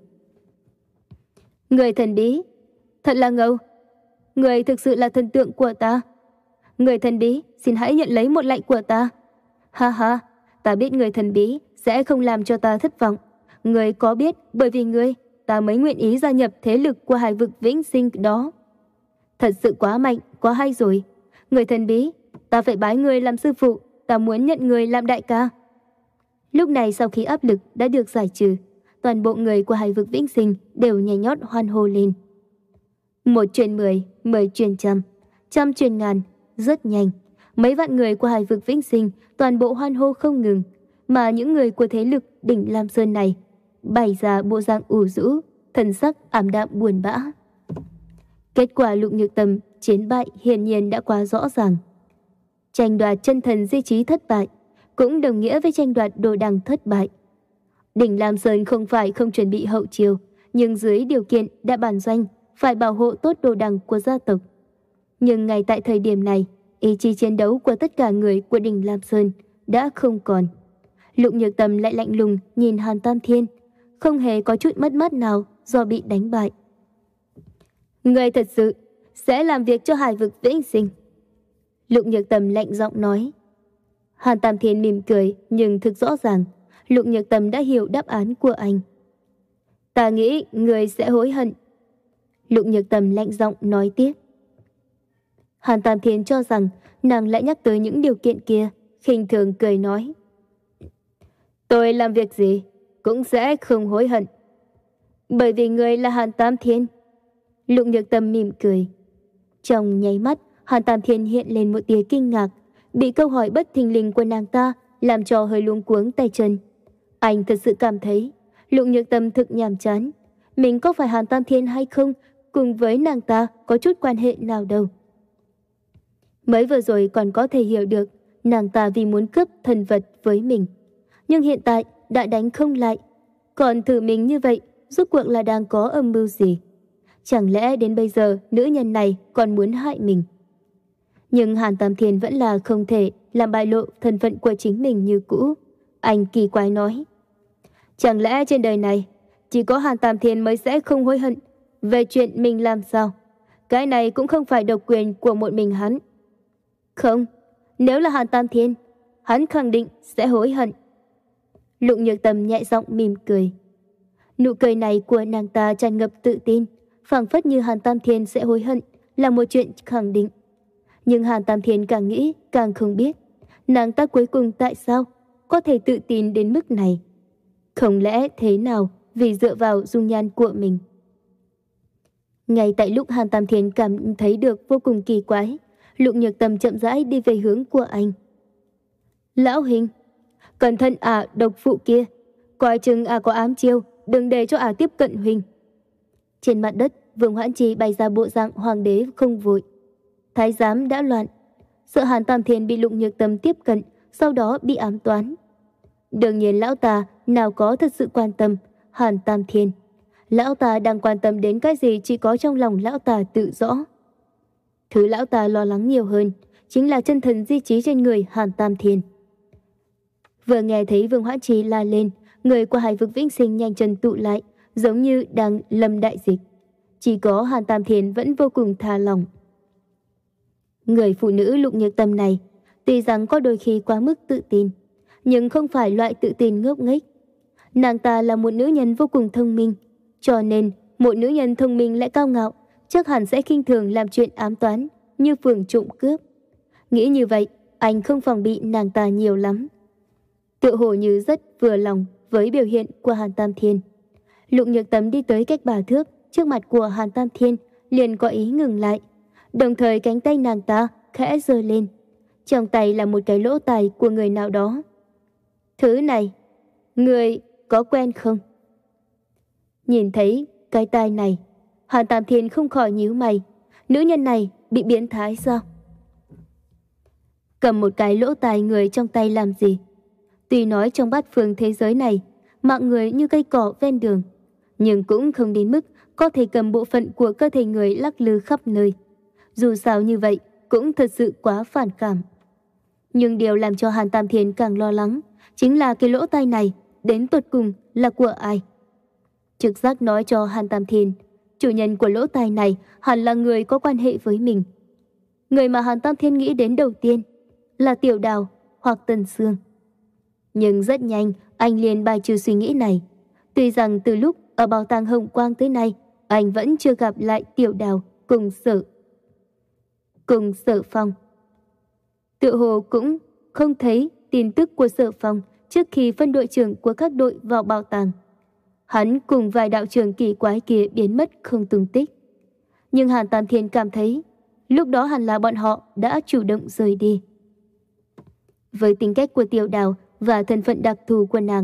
Người thần bí, thật là ngầu. Người thực sự là thần tượng của ta. Người thần bí, xin hãy nhận lấy một lạy của ta. Ha ha, ta biết người thần bí sẽ không làm cho ta thất vọng. Người có biết bởi vì người, ta mới nguyện ý gia nhập thế lực của Hải vực vĩnh sinh đó. Thật sự quá mạnh, quá hay rồi. Người thần bí, ta phải bái người làm sư phụ, ta muốn nhận người làm đại ca. Lúc này sau khi áp lực đã được giải trừ, toàn bộ người của Hải vực vĩnh sinh đều nhảy nhót hoan hô lên. Một truyền mười, mười truyền trăm, trăm truyền ngàn, rất nhanh. Mấy vạn người của Hải vực vĩnh sinh toàn bộ hoan hô không ngừng, mà những người của thế lực đỉnh Lam Sơn này bày ra bộ dạng ủ rũ, thần sắc ảm đạm buồn bã. Kết quả Lục Nhược Tâm chiến bại hiển nhiên đã quá rõ ràng. Tranh đoạt chân thần di trí thất bại, cũng đồng nghĩa với tranh đoạt đồ đằng thất bại. Đỉnh Lam Sơn không phải không chuẩn bị hậu chiêu, nhưng dưới điều kiện đã bản doanh phải bảo hộ tốt đồ đằng của gia tộc. Nhưng ngay tại thời điểm này, ý chí chiến đấu của tất cả người của đỉnh Lam Sơn đã không còn. Lục Nhược Tâm lại lạnh lùng nhìn Hàn Tam Thiên, không hề có chút mất mát nào do bị đánh bại. Người thật sự sẽ làm việc cho Hải vực vĩnh sinh. Lục Nhược Tâm lạnh giọng nói. Hàn Tam Thiên mỉm cười, nhưng thực rõ ràng Lục Nhược Tâm đã hiểu đáp án của anh. Ta nghĩ người sẽ hối hận. Lục Nhược Tâm lạnh giọng nói tiếp. Hàn Tam Thiên cho rằng nàng lại nhắc tới những điều kiện kia, khinh thường cười nói. Tôi làm việc gì cũng sẽ không hối hận. Bởi vì người là Hàn Tam Thiên. Lục Nhược Tâm mỉm cười. Trong nháy mắt, Hàn Tam Thiên hiện lên một tia kinh ngạc, bị câu hỏi bất thình lình của nàng ta làm cho hơi luống cuống tay chân. Anh thật sự cảm thấy Lục Nhược Tâm thực nhàm chán. Mình có phải Hàn Tam Thiên hay không, cùng với nàng ta có chút quan hệ nào đâu. Mới vừa rồi còn có thể hiểu được nàng ta vì muốn cướp thần vật với mình. Nhưng hiện tại đã đánh không lại. Còn thử mình như vậy, rốt cuộc là đang có âm mưu gì? Chẳng lẽ đến bây giờ nữ nhân này còn muốn hại mình? Nhưng Hàn Tam Thiên vẫn là không thể làm bại lộ thân phận của chính mình như cũ. Anh kỳ quái nói. Chẳng lẽ trên đời này chỉ có Hàn Tam Thiên mới sẽ không hối hận về chuyện mình làm sao? Cái này cũng không phải độc quyền của một mình hắn. Không, nếu là Hàn Tam Thiên, hắn khẳng định sẽ hối hận. Lục Nhược Tâm nhẹ giọng mỉm cười. Nụ cười này của nàng ta tràn ngập tự tin, phảng phất như Hàn Tam Thiên sẽ hối hận là một chuyện khẳng định. Nhưng Hàn Tam Thiên càng nghĩ càng không biết, nàng ta cuối cùng tại sao có thể tự tin đến mức này. Không lẽ thế nào vì dựa vào dung nhan của mình? Ngay tại lúc Hàn Tam Thiên cảm thấy được vô cùng kỳ quái, Lục Nhược Tâm chậm rãi đi về hướng của anh. Lão Hình, cẩn thận ả độc phụ kia, coi chừng ả có ám chiêu, đừng để cho ả tiếp cận Huynh. Trên mặt đất, Vương Hoãn Trì bày ra bộ dạng hoàng đế không vội. Thái giám đã loạn, sợ Hàn Tam Thiên bị Lục Nhược Tâm tiếp cận, sau đó bị ám toán. Đương nhiên lão ta nào có thật sự quan tâm Hàn Tam Thiên. Lão ta đang quan tâm đến cái gì chỉ có trong lòng lão ta tự rõ. Thứ lão ta lo lắng nhiều hơn chính là chân thần di trí trên người Hàn Tam Thiên. Vừa nghe thấy Vương Hoãn Trì la lên, người của Hải vực Vĩnh Sinh nhanh chân tụ lại, giống như đang lâm đại dịch. Chỉ có Hàn Tam Thiên vẫn vô cùng tha lòng. Người phụ nữ Lục Nhược Tâm này, tuy rằng có đôi khi quá mức tự tin, nhưng không phải loại tự tin ngốc nghếch. Nàng ta là một nữ nhân vô cùng thông minh, cho nên một nữ nhân thông minh lại cao ngạo, chắc hẳn sẽ khinh thường làm chuyện ám toán như phường trộm cướp. Nghĩ như vậy, anh không phòng bị nàng ta nhiều lắm. Tựa hồ như rất vừa lòng với biểu hiện của Hàn Tam Thiên. Lục Nhược Tâm đi tới cách ba thước trước mặt của Hàn Tam Thiên, liền có ý ngừng lại. Đồng thời cánh tay nàng ta khẽ giơ lên. Trong tay là một cái lỗ tai của người nào đó. Thứ này, người có quen không? Nhìn thấy cái tai này, Hàn Tam Thiên không khỏi nhíu mày. Nữ nhân này bị biến thái sao? Cầm một cái lỗ tai người trong tay làm gì? Tuy nói trong bát phương thế giới này, mạng người như cây cỏ ven đường, nhưng cũng không đến mức có thể cầm bộ phận của cơ thể người lắc lư khắp nơi. Dù sao như vậy, cũng thật sự quá phản cảm. Nhưng điều làm cho Hàn Tam Thiên càng lo lắng, chính là cái lỗ tai này, đến tột cùng là của ai? Trực giác nói cho Hàn Tam Thiên, chủ nhân của lỗ tai này hẳn là người có quan hệ với mình. Người mà Hàn Tam Thiên nghĩ đến đầu tiên là Tiểu Đào hoặc Tần Sương. Nhưng rất nhanh, anh liền bài trừ suy nghĩ này. Tuy rằng từ lúc ở bảo tàng Hồng Quang tới nay, anh vẫn chưa gặp lại Tiểu Đào cùng Sở cùng Sở Phong. Tựa hồ cũng không thấy tin tức của Sở Phong trước khi phân đội trưởng của các đội vào bảo tàng. Hắn cùng vài đạo trưởng kỳ quái kia biến mất không tung tích. Nhưng Hàn Tam Thiên cảm thấy lúc đó hẳn là bọn họ đã chủ động rời đi. Với tính cách của Tiểu Đào và thân phận đặc thù của nàng,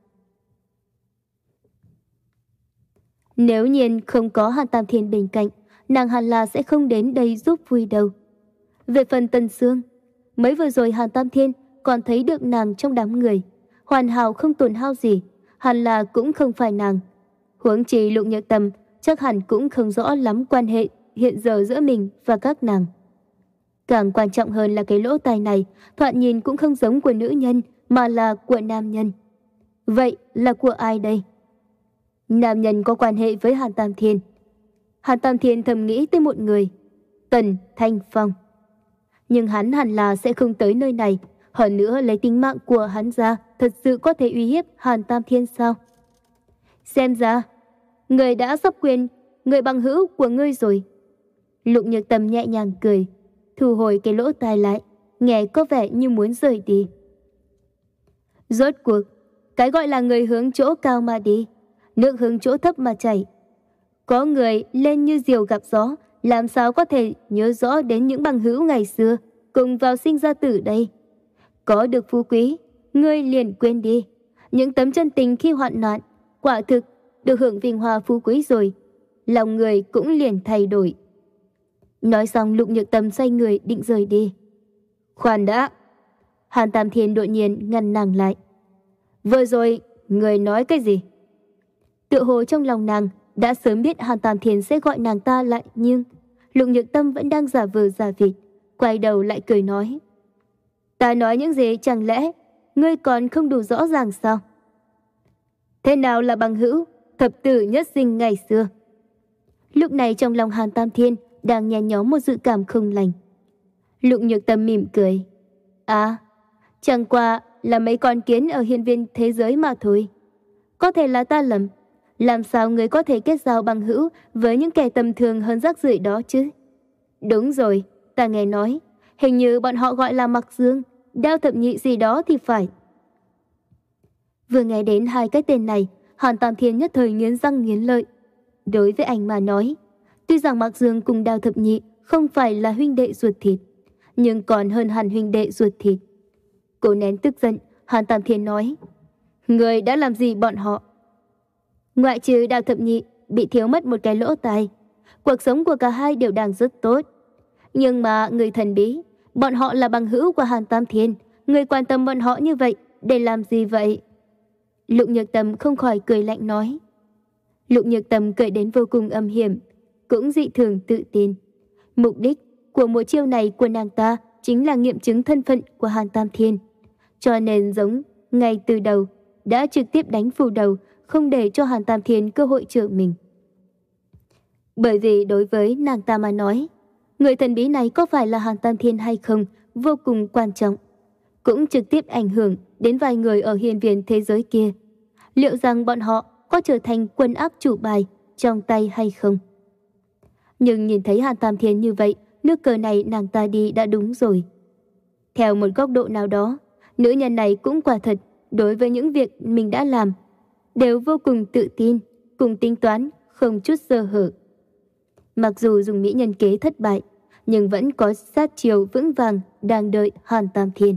nếu nhiên không có Hàn Tam Thiên bên cạnh, nàng hẳn là sẽ không đến đây giúp vui đâu. Về phần Tần Sương, mới vừa rồi Hàn Tam Thiên còn thấy được nàng trong đám người, hoàn hảo không tổn hao gì, hẳn là cũng không phải nàng. Huống chi Lục Nhược Tâm chắc hẳn cũng không rõ lắm quan hệ hiện giờ giữa mình và các nàng. Càng quan trọng hơn là cái lỗ tai này, thoạt nhìn cũng không giống của nữ nhân mà là của nam nhân. Vậy là của ai đây? Nam nhân có quan hệ với Hàn Tam Thiên. Hàn Tam Thiên thầm nghĩ tới một người, Tần Thanh Phong. Nhưng hắn hẳn là sẽ không tới nơi này. Hơn nữa lấy tính mạng của hắn ra, thật sự có thể uy hiếp Hàn Tam Thiên sao? Xem ra, người đã sắp quyền người bằng hữu của ngươi rồi. Lục Nhược Tâm nhẹ nhàng cười, thu hồi cái lỗ tai lại, nghe có vẻ như muốn rời đi. Rốt cuộc, cái gọi là người hướng chỗ cao mà đi, nước hướng chỗ thấp mà chảy. Có người lên như diều gặp gió, làm sao có thể nhớ rõ đến những bằng hữu ngày xưa cùng vào sinh ra tử đây. Có được phú quý, ngươi liền quên đi những tấm chân tình khi hoạn nạn. Quả thực được hưởng vinh hoa phú quý rồi, lòng người cũng liền thay đổi. Nói xong Lục Nhược Tâm xoay người định rời đi. Khoan đã. Hàn Tam Thiên đột nhiên ngăn nàng lại. Vừa rồi, người nói cái gì? Tựa hồ trong lòng nàng đã sớm biết Hàn Tam Thiên sẽ gọi nàng ta lại, nhưng Lục Nhược Tâm vẫn đang giả vờ giả vịt, quay đầu lại cười nói. Ta nói những gì chẳng lẽ ngươi còn không đủ rõ ràng sao? Thế nào là bằng hữu, thập tử nhất sinh ngày xưa? Lúc này trong lòng Hàn Tam Thiên đang nhen nhóm một dự cảm không lành. Lục Nhược Tâm mỉm cười. À, chẳng qua là mấy con kiến ở hiên viên thế giới mà thôi. Có thể là ta lầm. Làm sao người có thể kết giao bằng hữu với những kẻ tầm thường hơn rác rưởi đó chứ? Đúng rồi, ta nghe nói, hình như bọn họ gọi là Mặc Dương, Đao Thập Nhị gì đó thì phải. Vừa nghe đến hai cái tên này, Hàn Tam Thiên nhất thời nghiến răng nghiến lợi. Đối với anh mà nói, tuy rằng Mặc Dương cùng Đao Thập Nhị không phải là huynh đệ ruột thịt, nhưng còn hơn hẳn huynh đệ ruột thịt. Cố nén tức giận, Hàn Tam Thiên nói, người đã làm gì bọn họ? Ngoại trừ Đao Thập Nhị bị thiếu mất một cái lỗ tai, cuộc sống của cả hai đều đang rất tốt. Nhưng mà người thần bí, bọn họ là bằng hữu của Hàn Tam Thiên, người quan tâm bọn họ như vậy để làm gì vậy? Lục Nhược Tâm không khỏi cười lạnh nói. Lục Nhược Tâm cười đến vô cùng âm hiểm, cũng dị thường tự tin. Mục đích của một chiêu này của nàng ta chính là nghiệm chứng thân phận của Hàn Tam Thiên. Cho nên giống ngay từ đầu đã trực tiếp đánh phủ đầu, không để cho Hàn Tam Thiên cơ hội trợ mình. Bởi vì đối với nàng ta mà nói, người thần bí này có phải là Hàn Tam Thiên hay không vô cùng quan trọng, cũng trực tiếp ảnh hưởng đến vài người ở hiên viên thế giới kia. Liệu rằng bọn họ có trở thành quân ác chủ bài trong tay hay không? Nhưng nhìn thấy Hàn Tam Thiên như vậy, nước cờ này nàng ta đi đã đúng rồi. Theo một góc độ nào đó, nữ nhân này cũng quả thật đối với những việc mình đã làm đều vô cùng tự tin, cùng tính toán, không chút sơ hở. Mặc dù dùng mỹ nhân kế thất bại, nhưng vẫn có sát chiều vững vàng đang đợi Hàn Tam Thiên.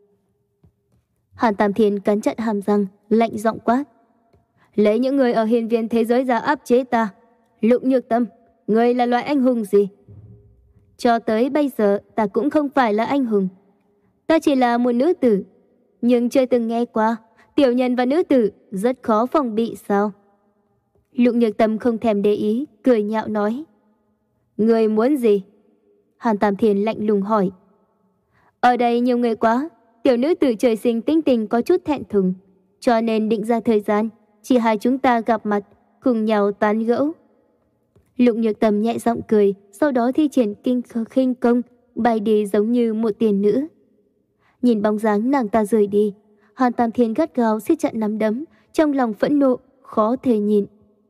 Hàn Tam Thiên cắn chặt hàm răng, lạnh giọng quát. Lấy những người ở hiên viên thế giới ra áp chế ta. Lục Nhược Tâm, người là loại anh hùng gì? Cho tới bây giờ ta cũng không phải là anh hùng. Ta chỉ là một nữ tử. Nhưng chưa từng nghe qua tiểu nhân và nữ tử rất khó phòng bị sao? Lục Nhược Tâm không thèm để ý, cười nhạo nói. Người muốn gì? Hàn Tam Thiên lạnh lùng hỏi. Ở đây nhiều người quá, tiểu nữ tử trời sinh tính tình có chút thẹn thùng, cho nên định ra thời gian chỉ hai chúng ta gặp mặt, cùng nhau tán gẫu. Lục Nhược Tâm nhẹ giọng cười, sau đó thi triển kinh khinh công, bay đi giống như một tiền nữ. Nhìn bóng dáng nàng ta rời đi, Hàn Tam Thiên gắt gao siết chặt nắm đấm, trong lòng phẫn nộ, khó thể nhịn.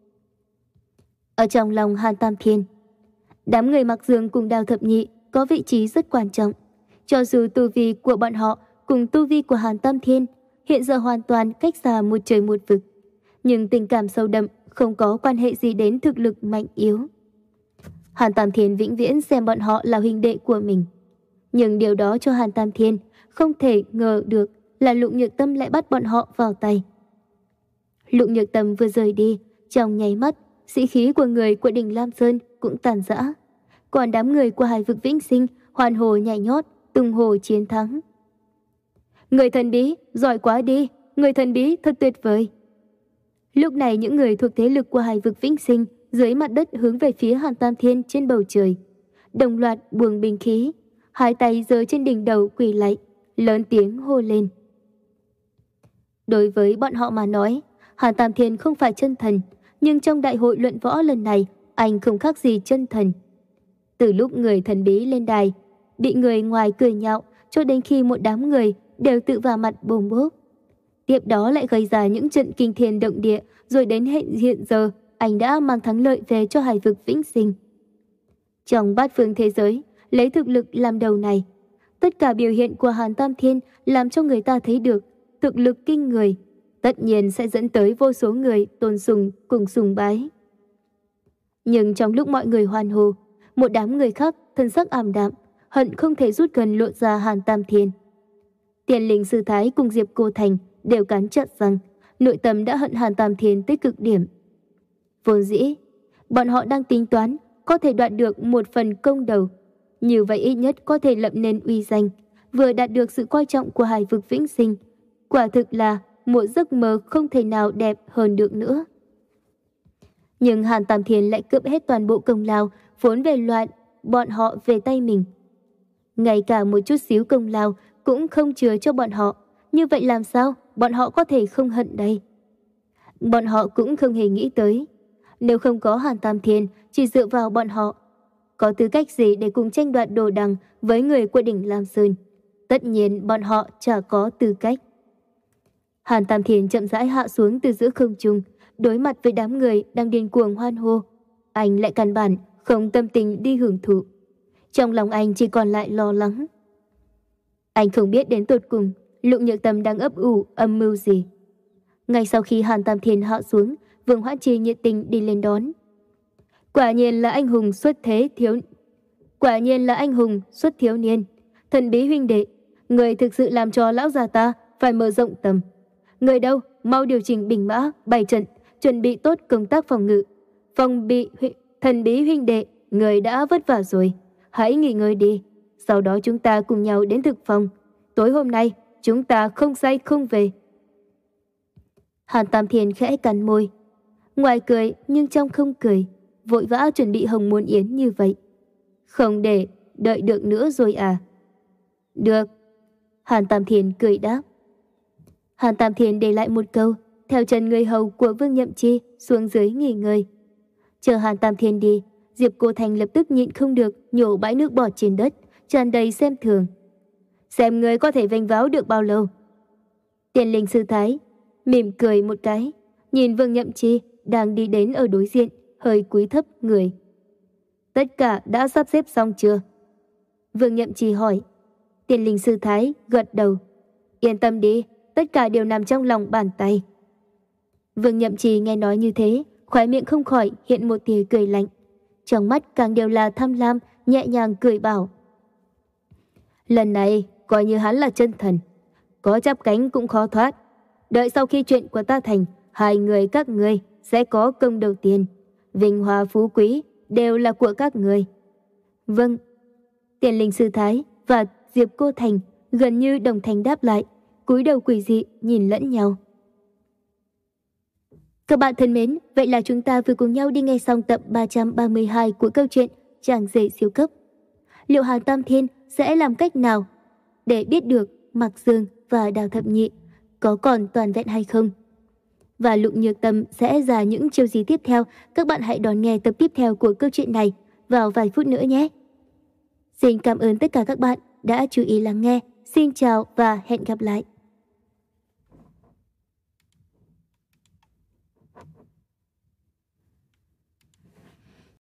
Ở trong lòng Hàn Tam Thiên, đám người Mặc Dương cùng Đao Thập Nhị có vị trí rất quan trọng. Cho dù tu vi của bọn họ cùng tu vi của Hàn Tam Thiên hiện giờ hoàn toàn cách xa một trời một vực, nhưng tình cảm sâu đậm không có quan hệ gì đến thực lực mạnh yếu. Hàn Tam Thiên vĩnh viễn xem bọn họ là huynh đệ của mình. Nhưng điều đó cho Hàn Tam Thiên không thể ngờ được là Lục Nhược Tâm lại bắt bọn họ vào tay. Lục Nhược Tâm vừa rời đi, trong nháy mắt, sĩ khí của người của đỉnh Lam Sơn cũng tàn rã. Còn đám người của Hải vực Vĩnh Sinh hoan hô nhảy nhót, tung hô chiến thắng. Người thần bí, giỏi quá đi, người thần bí thật tuyệt vời. Lúc này những người thuộc thế lực của Hải vực Vĩnh Sinh dưới mặt đất hướng về phía Hàn Tam Thiên trên bầu trời, đồng loạt buông binh khí, hai tay giơ trên đỉnh đầu quỳ lạy, lớn tiếng hô lên. Đối với bọn họ mà nói, Hàn Tam Thiên không phải chân thần, nhưng trong đại hội luận võ lần này, anh không khác gì chân thần. Từ lúc người thần bí lên đài, bị người ngoài cười nhạo, cho đến khi một đám người đều tự vào mặt bồm bốp. Tiếp đó lại gây ra những trận kinh thiên động địa, rồi đến hiện hiện giờ, anh đã mang thắng lợi về cho Hải vực Vĩnh Sinh. Trong bát phương thế giới, lấy thực lực làm đầu này, tất cả biểu hiện của Hàn Tam Thiên làm cho người ta thấy được thực lực kinh người, tất nhiên sẽ dẫn tới vô số người tôn sùng cùng sùng bái. Nhưng trong lúc mọi người hoan hô, một đám người khác thân sắc ảm đạm, hận không thể rút gần lộ ra Hàn Tam Thiên. Tiền Linh Sư Thái cùng Diệp Cô Thành đều cắn chặt răng, nội tâm đã hận Hàn Tam Thiên tới cực điểm. Vốn dĩ, bọn họ đang tính toán có thể đoạt được một phần công đầu. Như vậy ít nhất có thể lập nên uy danh, vừa đạt được sự coi trọng của hải vực vĩnh sinh. Quả thực là một giấc mơ không thể nào đẹp hơn được nữa. Nhưng Hàn Tam Thiên lại cướp hết toàn bộ công lao vốn về loạn bọn họ về tay mình. Ngay cả một chút xíu công lao cũng không chừa cho bọn họ. Như vậy làm sao bọn họ có thể không hận đây? Bọn họ cũng không hề nghĩ tới. Nếu không có Hàn Tam Thiên, chỉ dựa vào bọn họ, có tư cách gì để cùng tranh đoạt đồ đằng với người của đỉnh Lam Sơn? Tất nhiên bọn họ chả có tư cách. Hàn Tam Thiên chậm rãi hạ xuống từ giữa không trung, đối mặt với đám người đang điên cuồng hoan hô. Anh lại căn bản không tâm tình đi hưởng thụ. Trong lòng anh chỉ còn lại lo lắng. Anh không biết đến tột cùng Lục Nhược Tâm đang ấp ủ âm mưu gì. Ngay sau khi Hàn Tam Thiên hạ xuống, Vương Hoãn Chi nhiệt tình đi lên đón. Quả nhiên là anh hùng xuất thế thiếu Quả nhiên là anh hùng xuất thiếu niên. Thần bí huynh đệ, người thực sự làm cho lão già ta phải mở rộng tầm. Người đâu, mau điều chỉnh binh mã, bày trận, chuẩn bị tốt công tác phòng ngự. Phòng bị thần bí huynh đệ, người đã vất vả rồi, hãy nghỉ ngơi đi. Sau đó chúng ta cùng nhau đến thực phòng. Tối hôm nay chúng ta không say không về. Hàn Tam Thiên khẽ cắn môi, ngoài cười nhưng trong không cười, vội vã chuẩn bị hồng muôn yến như vậy. Không để đợi được nữa rồi à? Được. Hàn Tam Thiên cười đáp. Hàn Tam Thiên để lại một câu, theo chân người hầu của Vương Nhậm Chi xuống dưới nghỉ ngơi. Chờ Hàn Tam Thiên đi, Diệp Cô Thành lập tức nhịn không được nhổ bãi nước bọt trên đất, tràn đầy xem thường. Xem người có thể vênh váo được bao lâu. Tiền Linh sư thái mỉm cười một cái, nhìn Vương Nhậm Chi đang đi đến ở đối diện, hơi cúi thấp người. Tất cả đã sắp xếp xong chưa? Vương Nhậm Chi hỏi. Tiền Linh sư thái gật đầu. Yên tâm đi, tất cả đều nằm trong lòng bàn tay. Vương Nhậm Chi nghe nói như thế, khóe miệng không khỏi hiện một tia cười lạnh, trong mắt càng đều là tham lam, nhẹ nhàng cười bảo. Lần này coi như hắn là chân thần, có chắp cánh cũng khó thoát. Đợi sau khi chuyện của ta thành, hai người các ngươi sẽ có công đầu tiên, vinh hoa phú quý đều là của các ngươi. Vâng. Tiền Linh sư thái và Diệp Cô Thành gần như đồng thanh đáp lại, cúi đầu quỷ dị nhìn lẫn nhau. Các bạn thân mến, vậy là chúng ta vừa cùng nhau đi nghe xong tập ba trăm ba mươi hai của câu chuyện Chàng rể siêu cấp. Liệu Hàn Tam Thiên sẽ làm cách nào để biết được Mạc Dương và Đào Thập Nhị có còn toàn vẹn hay không? Và Lục Nhược Tâm sẽ ra những chiêu gì tiếp theo? Các bạn hãy đón nghe tập tiếp theo của câu chuyện này vào vài phút nữa nhé. Xin cảm ơn tất cả các bạn đã chú ý lắng nghe. Xin chào và hẹn gặp lại.